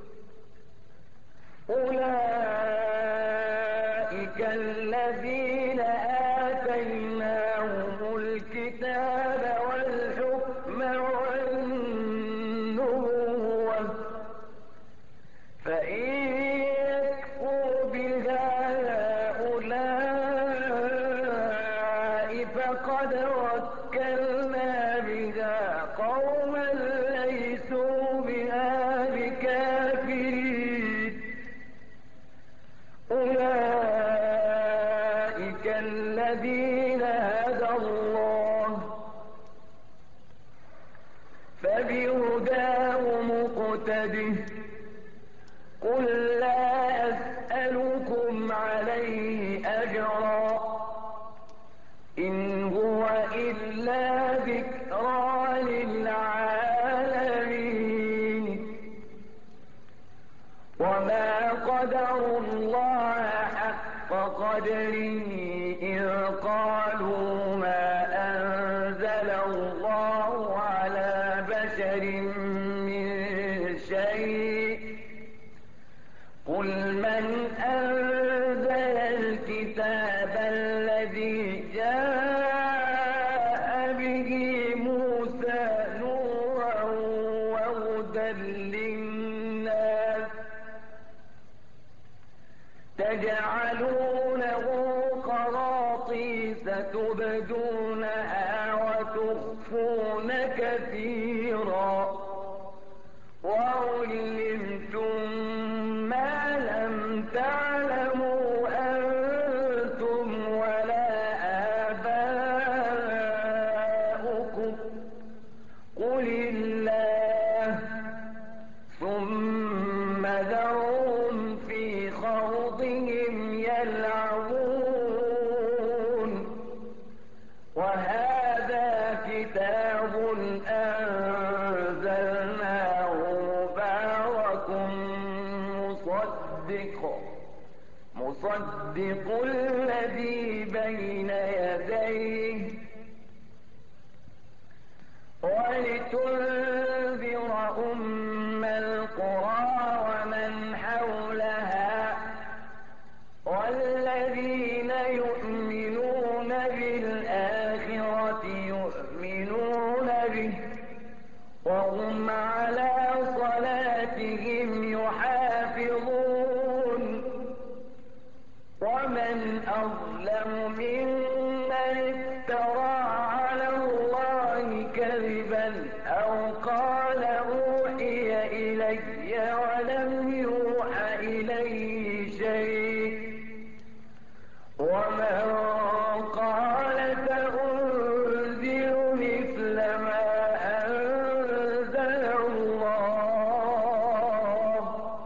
أولئك الذين آتيناهم الكتاب والحكم والنبوة، فإن يكفر بها هؤلاء فقد وكلنا بها قوما ليسوا بها بكافرين. أولئك الذين هدى الله، فبهداه مقتده. قل لا أسألكم عليه أجرا، إن هو إلا ذكرى للعالمين. وما قدروا الله حق قدره إذ قالوا ما أنزل الله على بشر من شيء. قل من أنزل الكتاب الذي جاء به موسى نورا وهدى للناس، تجعلونه قراطيس تبدونها وتخفون كثيرا، وعلمتم ما لم تعلموا أنتم ولا آباؤكم، قل الله، ثم ذرهم في خوضهم يلعبون. وهذا كتاب أنزلناه مبارك مصدق مصدق الذي بين يديه ولتنذر أم القرى ومن حولها والذين يؤمنون بالآخرة يؤمنون به وهم على صلاتهم يحافظون. ومن أظلم ممن افترى على الله كذبا أو قال أوحي إلي ولم يوح إليه شيء، ومن قال سأنزل مثل ما أنزل الله.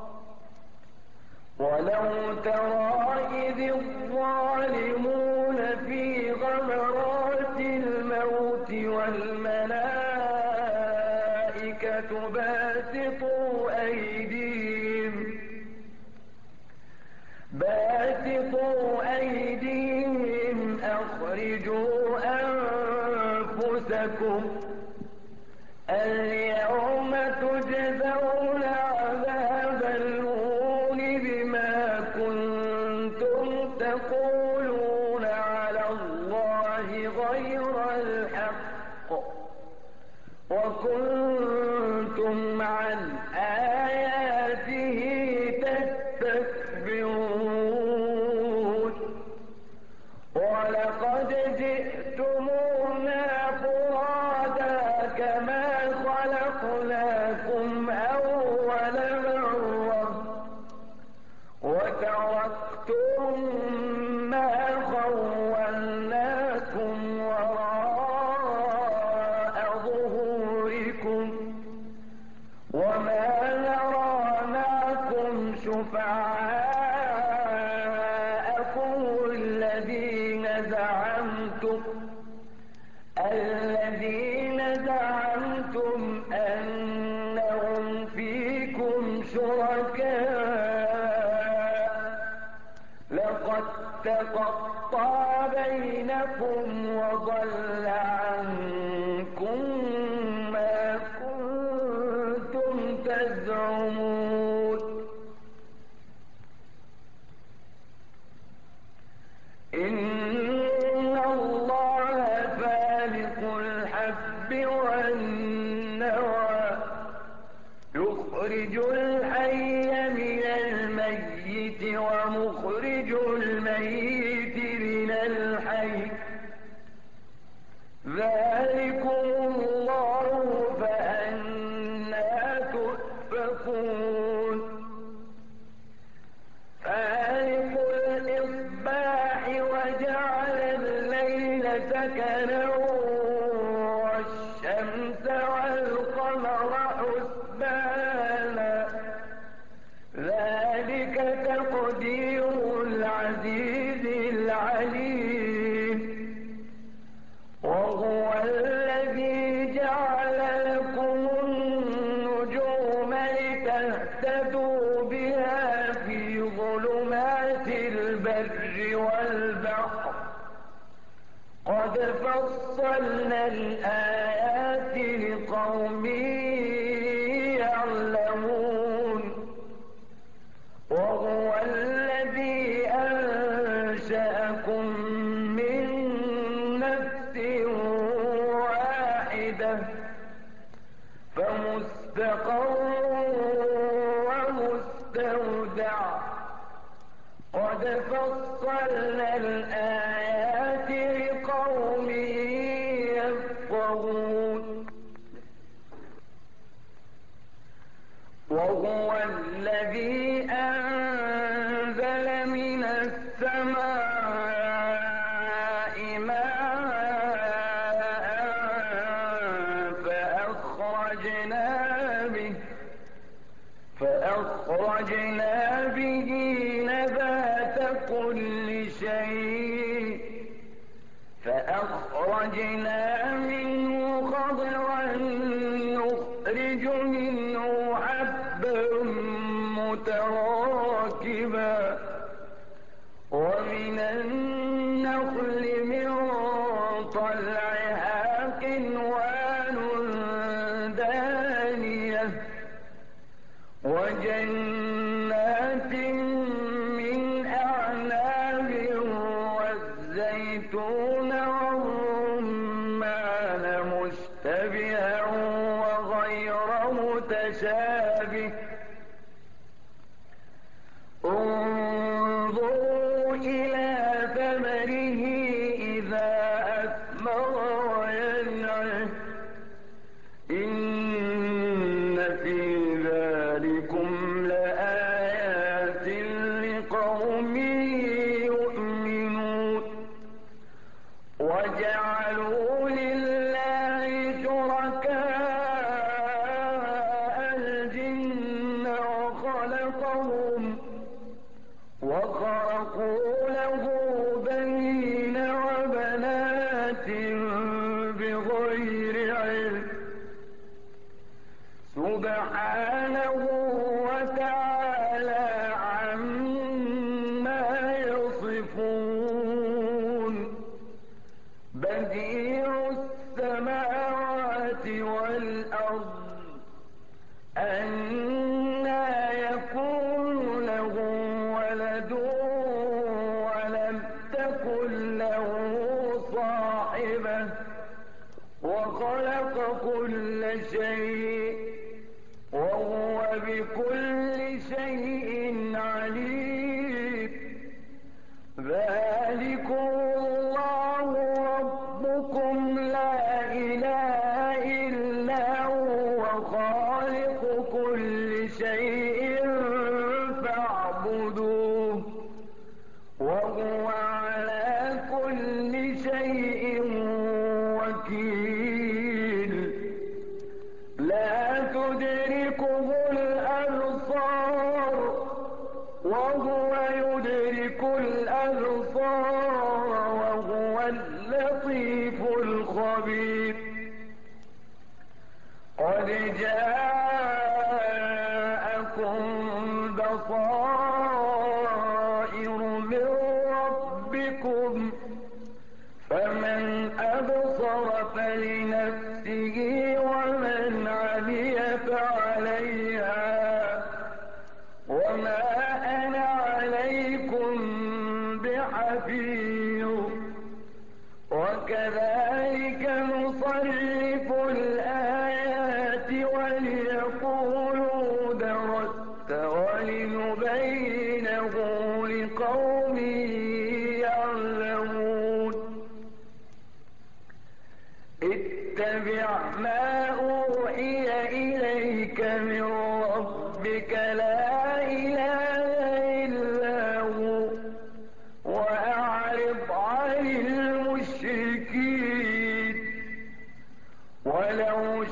ولو ترى إذ الظالمون في غمرات الموت والملائكة باسطوا أيديهم باسطوا أيديهم أخرجوا أنفسكم اليوم تجزون عذاب الهون بما كنتم تقولون على الله غير الحق وكنتم عن آياته تستكبرون. ولقد جئتمونا فرادا كما خلقناكم أول مرة وتركتم ما خولناكم وراء ظهوركم وما نرى معكم شفعاءكم الذين زعمتم الذين زعمتم أنهم فيكم شركاء لقد تقطع وقطع بينكم وضل عنكم ما كنتم تزعمون إن الله فالق الحب والنوى يخرج الحي من الميت ومخرج الميت من الحي ذلكم الله فأنى تؤفكون فالق الإصباح وجعل الليل سكنا والشمس والقمر حسبانا ذلك تقدير العزيز العليم وهو الذي جعل لكم النجوم لتهتدوا بها في ظلمات البر والبحر قد فصلنا الآيات لقوم يعلمون وهو الذي أنشأكم من نفس واحدة فمستقر ومستودع قد فصلنا الآيات لقوم يفقهون وهو الذي أنزل من السماء ماء فأخرجنا به فأخرجنا به نبات كل شيء فأخرجنا منه خضرا نخرج منه حبا متراكبا ومن النخل من طلعها قنوان دانية وجنات من أعناب والزيتون والرمان مشتبها وغير متشابه انظروا إلى ثمره إذا أثمر وينعه إن في ذلكم لآيات لقوم يؤمنون وجعلوا لله شركاء الجن وخلقهم وخرقوا له بنين وبنات بغير علم سبحانه وتعالى عما يصفون بديع السماوات والأرض أنى يكون له ولد ولم تكن له صاحبة وخلق كل شيء وهو بكل شيء عليم ذلكم الله ربكم لا إله إلا هو خالق كل شيء فاعبدوه وهو على كل شيء وكيل لا تدركه الأبصار وهو يدرك الأبصار وهو اللطيف الخبير قد جاءكم بصائر من ربكم حفيظ وكذلك نصرف الآيات وليقولوا درست ولنبينه لقوم يعلمون اتبع ما أوحي إليك من ربك لا إله إلا هو وأعرض عن المشركين ولو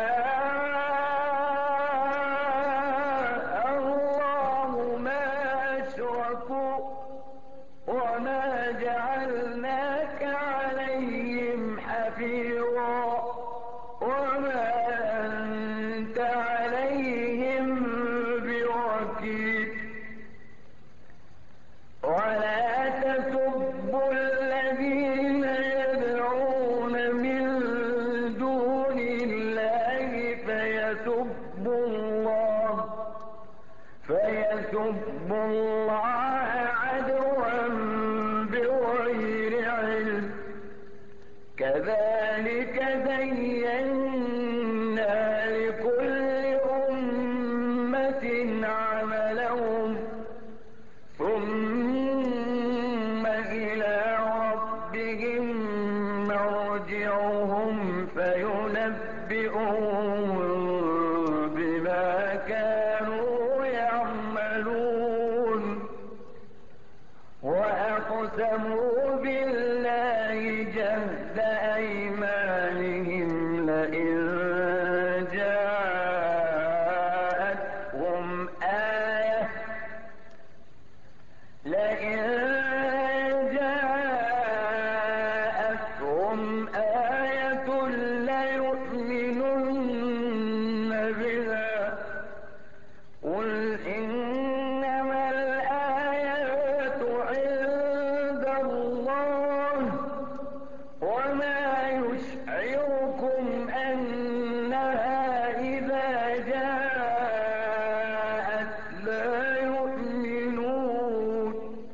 شاء الله ما أشركوا وما جعلناك عليهم حفيظا وما أنت عليهم بوكيل ولا تسبوا الذين يدعون من دون الله فيسبوا الله فيسبوا الله عدوا بغير علم كذلك زينا لكل أمة عملهم ثم إلى ربهم مرجعهم فينبئهم بما كانوا يعملون وأقسموا بالله جهد أيمانهم لئن جاءتهم آية لئن جاءتهم آية ليؤمنن بها قل إنما الآيات عند الله وما يشعركم أنها إذا جاءت لا يؤمنون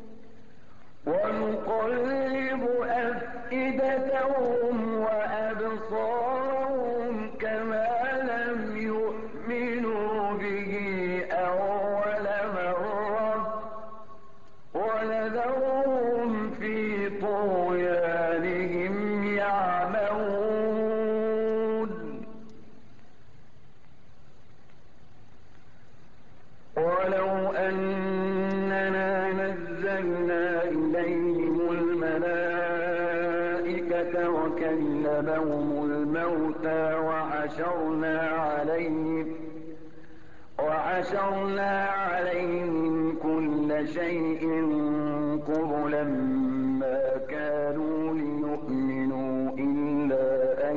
ونقلب أفئدتهم وأبصارهم كما لم يؤمنوا به أول مرة ونذرهم في طغيانهم يعمهون ولو أننا نزلنا إليهم الملائكة وكلمهم الموتى وحشرنا عليهم وحشرنا عليهم كل شيء قبلا ما كانوا ليؤمنوا إلا أن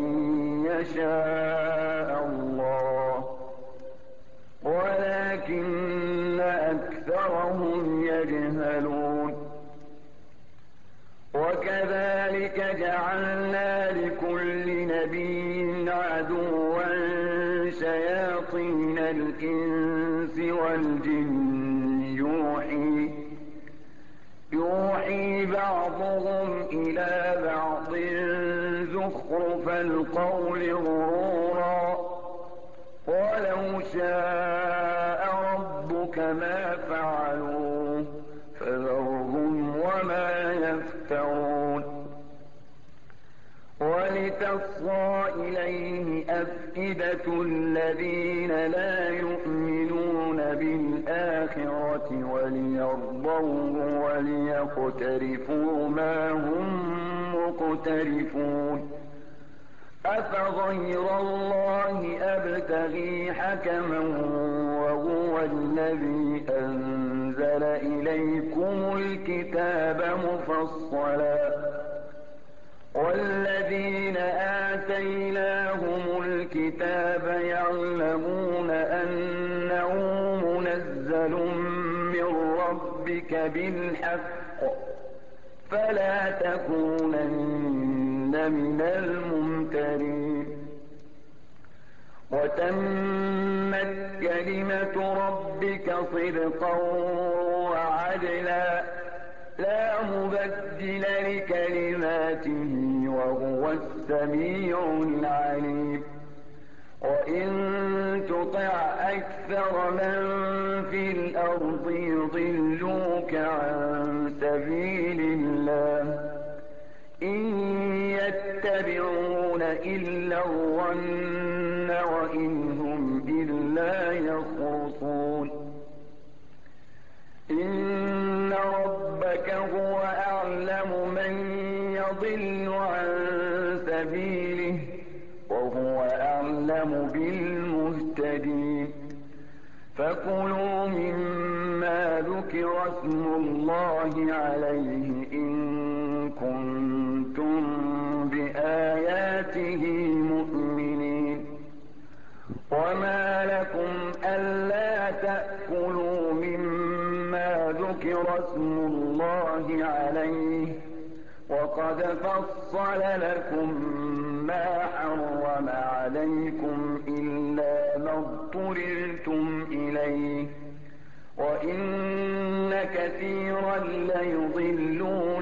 يشاء الله ولكن أكثرهم يجهلون وكذلك جعلنا لكل نبي عدوا شياطين الإنس والجن يوحي يوحي بعضهم إلى بعض زخرف القول غرورا ولو شاء ربك ما فعلوه فذرهم وما يفترون ولتصغى إليه أفئدة الذين لا يؤمنون بالآخرة وليرضوه وليقترفوا ما هم مقترفون أفغير الله أبتغي حكما وهو الذي أنزل إليكم الكتاب مفصلا والذين آتيناهم الكتاب يعلمون أنه منزل من ربك بالحق فلا تكونن من الممترين وتمت كلمة ربك صدقا وعدلا لا مبدل لكلماته وهو السميع العليم وإن تطع أكثر من في الأرض يضلوك عن سبيل الله إن يتبعون إلا الظن وإن هم إلا يخرصون إن ربك هو أعلم من يضل عن سبيله وهو أعلم بالمهتدين فكلوا مما ذكر اسم الله عليه إن كنتم بآياته مؤمنين وما لكم ألا تأكلوا مما ذكر اسم الله عليه وقد فصل لكم ما حرم عليكم إلا ما اضطررتم إليه وإن كثيرا ليضلون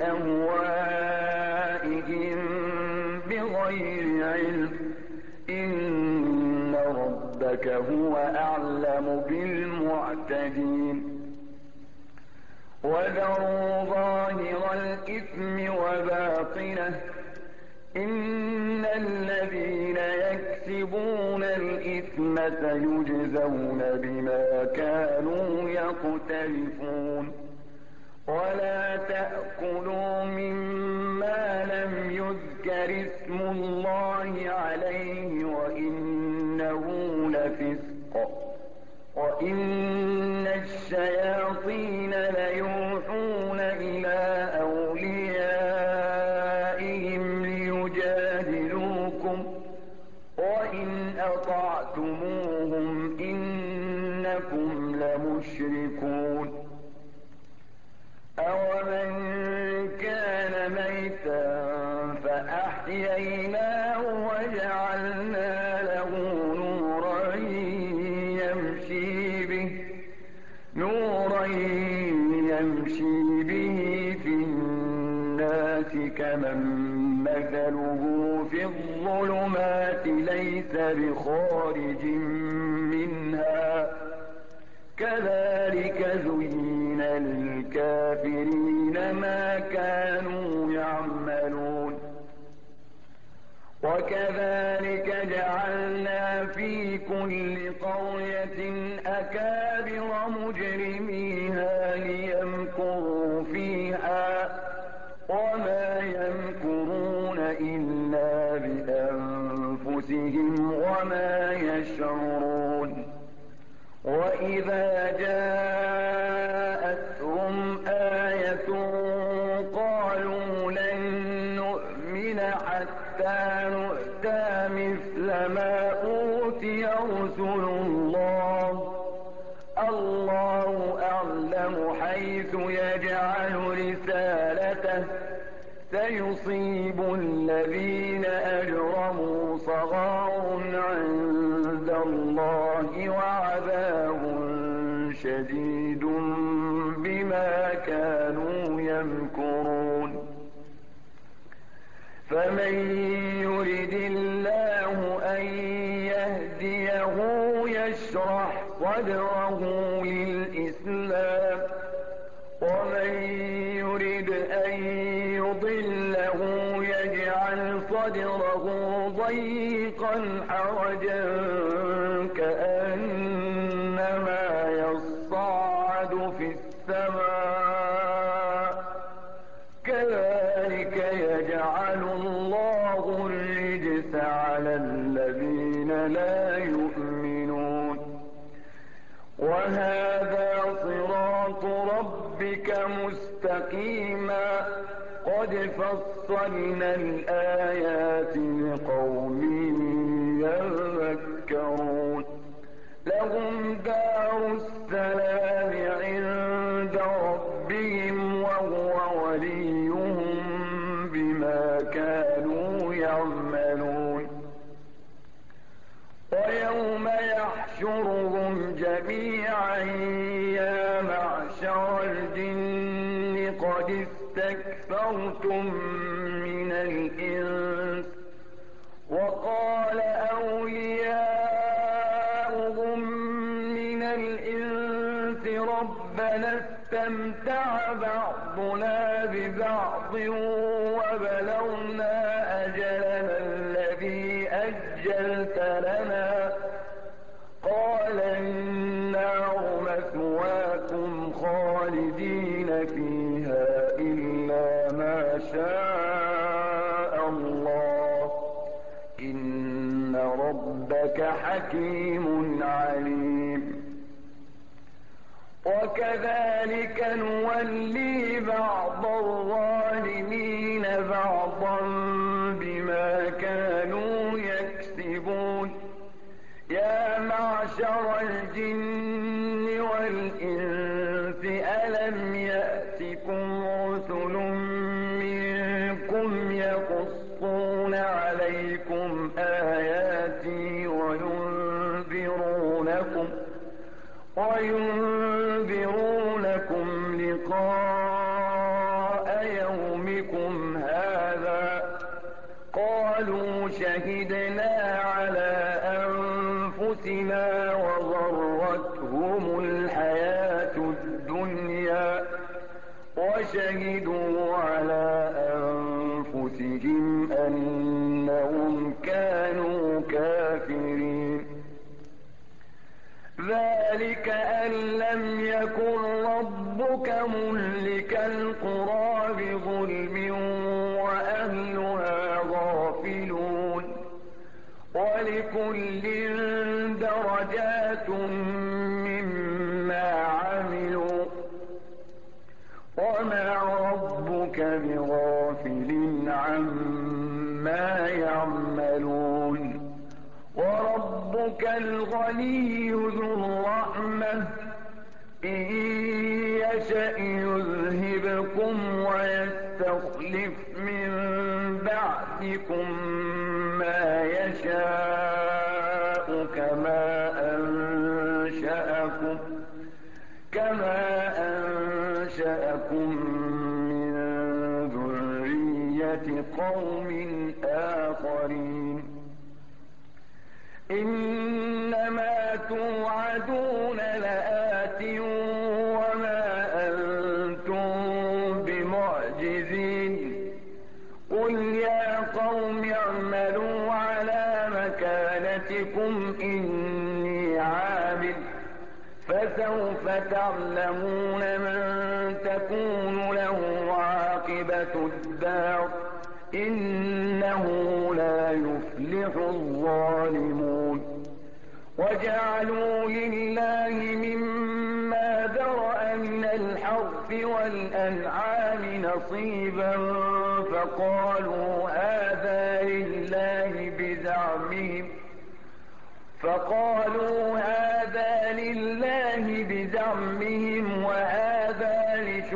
بأهوائهم بغير علم إن ربك هو أعلم بالمعتدين وذروا ظاهر الإثم وباطنه إن الذين يكسبون الإثم سيجزون بما كانوا يقترفون ولا تأكلوا مما لم يذكر اسم الله عليه وإنه لفسق وإن الشياطين ليوحون إلى أوليائهم ليجادلوكم وإن أطعتموهم إنكم لمشركون أومن كان ميتا فأحييناه وجعلنا له نورا يمشي به نورا يمشي به في الناس كمن مثله في الظلمات ليس بخارج منها كذلك زين للكافرين ما كانوا يعملون وكذلك جعلنا في كل قرية أكابر مجرميها ليمكروا فيها وما يمكرون إلا بأنفسهم وما يشعرون وإذا جاءتهم آية قالوا لن نؤمن حتى نؤتى مثل ما أوتي رسل الله الله أعلم حيث يجعل رسالته سيصيب الذين أجرموا صغار عند الله وعذاب شديد بما كانوا يمكرون فمن يرد الله أن يهديه يشرح صدره للإسلام ومن يرد أن يضله يجعل صدره ضيقا حرجا كأنما يصعد في السماء كذلك يجعل الله الرجس على الذين لا يؤمنون وهذا صراط ربك مستقيما قد فصلنا الآيات لقوم يذكرون لهم دار السلام عند ربهم وهو وليهم بما كانوا يعملون ويوم يحشرهم جميعا يا معشر الجن قد استكثرتم من الإنس. وقال أولياؤهم من الإنس ربنا استمتع بعضنا ببعض وبلغنا أجلنا الذي أجلت لنا قال النار مثواكم خالدين فيها إلا ما شاء الله إن ربك حكيم عليم. وكذلك نولي بعض الظالمين بعضا بما كانوا يكسبون. يا معشر الجن والإنس ألم يأتكم رسل منكم يقصون عليكم آياتي وينذرونكم وينذرونكم لقاء يومكم هذا قالوا شهدنا على أنفسنا وغرتهم الحياة الدنيا وشهدوا على أنفسهم أنهم كانوا كافرين. ذلك أن لم يكن ربك مهلك القرى بظلم وأهلها غافلون. ولكل درجات مما عملوا وما ربك بغافل عما يعملون. وربك الغني ذو الرحمة إن يشأ يذهبكم ويستخلف من بعدكم ما يشاء كما أنشأكم كما أنشأكم من ذرية قوم آخرين. إنما توعدون لآت وما أنتم بمعجزين. قل يا قوم اعملوا على مكانتكم إني عامل فسوف تعلمون من تكون له عاقبة الدار إنه لا يفلح الظالمون. وجعلوا لله مما ذرأ من الحرث والأنعام نصيبا فقالوا هذا لله بزعمهم فقالوا هذا لله بزعمهم وهذا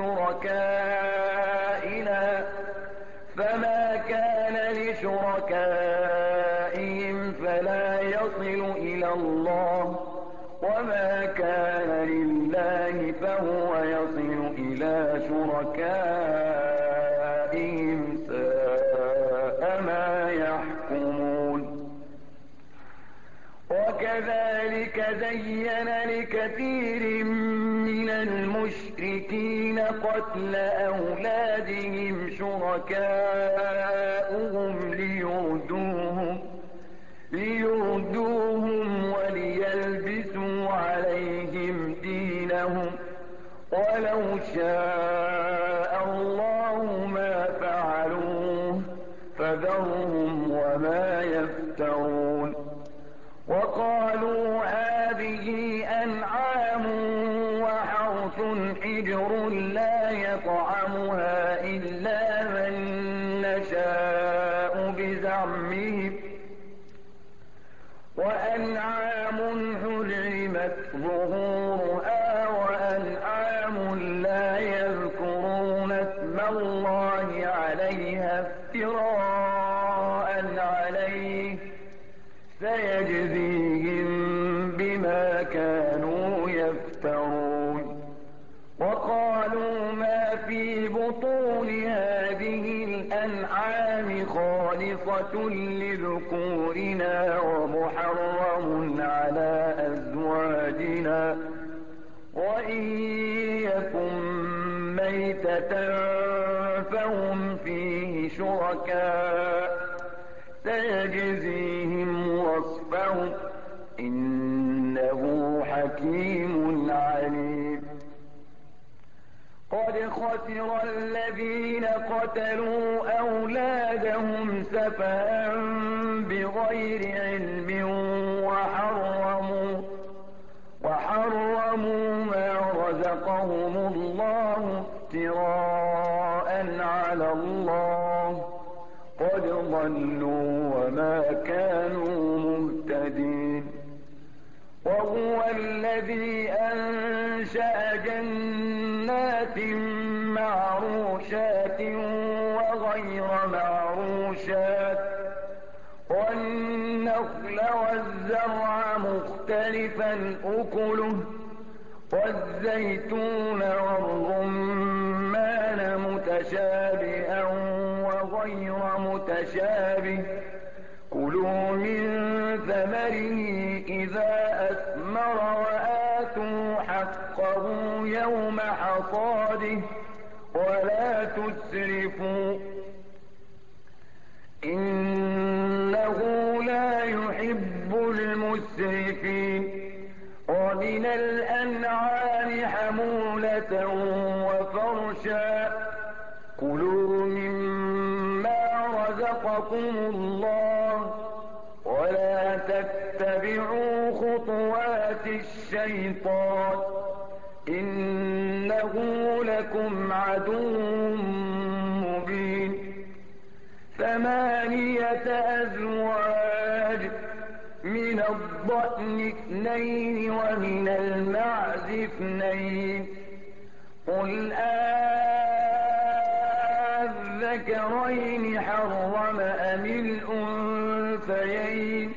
لشركائنا فما كان لشركائهم فلا يصل إلى الله وما كان لله فهو يصل إلى شركائهم ساء ما يحكمون. وكذلك زين لكثير من المشركين قتل أولادهم شركاؤهم ليردوهم ليردوهم وليلبسوا عليهم دينهم ولو شاء الله ما فعلوه فذرهم وما يفترون. وقالوا هذه أنعام وحرث حجر لا يطعمها إلا من نشاء بزعمهم وأنعام حرمت ظهورها وأنعام لا يذكرون اسم الله عليها افتراء عليه سيجزيهم بما كانوا يفترون. وقالوا ما في في بطون هذه الأنعام خالصة لذكورنا ومحرم على أزواجنا، وإن يكن ميتة فهم فيه شركاء سيجزيهم وصفهم إنه حكيم عليم. قد خسر الذين قتلوا أولادهم سفها بغير علم وحرموا وحرموا ما رزقهم الله افتراء على الله، قد ضلوا وما كانوا مهتدين. وهو الذي أنشأ جنات معروشات وغير معروشات والنخل والزرع مختلفا أكله والزيتون والرمان متشابها وغير متشابه، كلوا من ثمره إذا أثمر وآتوا حقه يوم حصاده ولا تسرفوا إنه لا يحب المسرفين. ومن الأنعام حمولة وفرشا، كلوا مما رزقكم الله ولا تتبعوا خطوات الشيطان إنه لكم عدو مبين. ثمانية أزواج، من الضأن اثنين ومن المعز اثنين، قل أذكرين حرم أم الأنثيين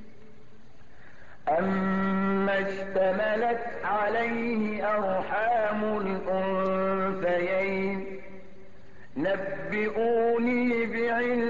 أما اشتملت عليه أرحام الأنثيين، نبئوني بعلم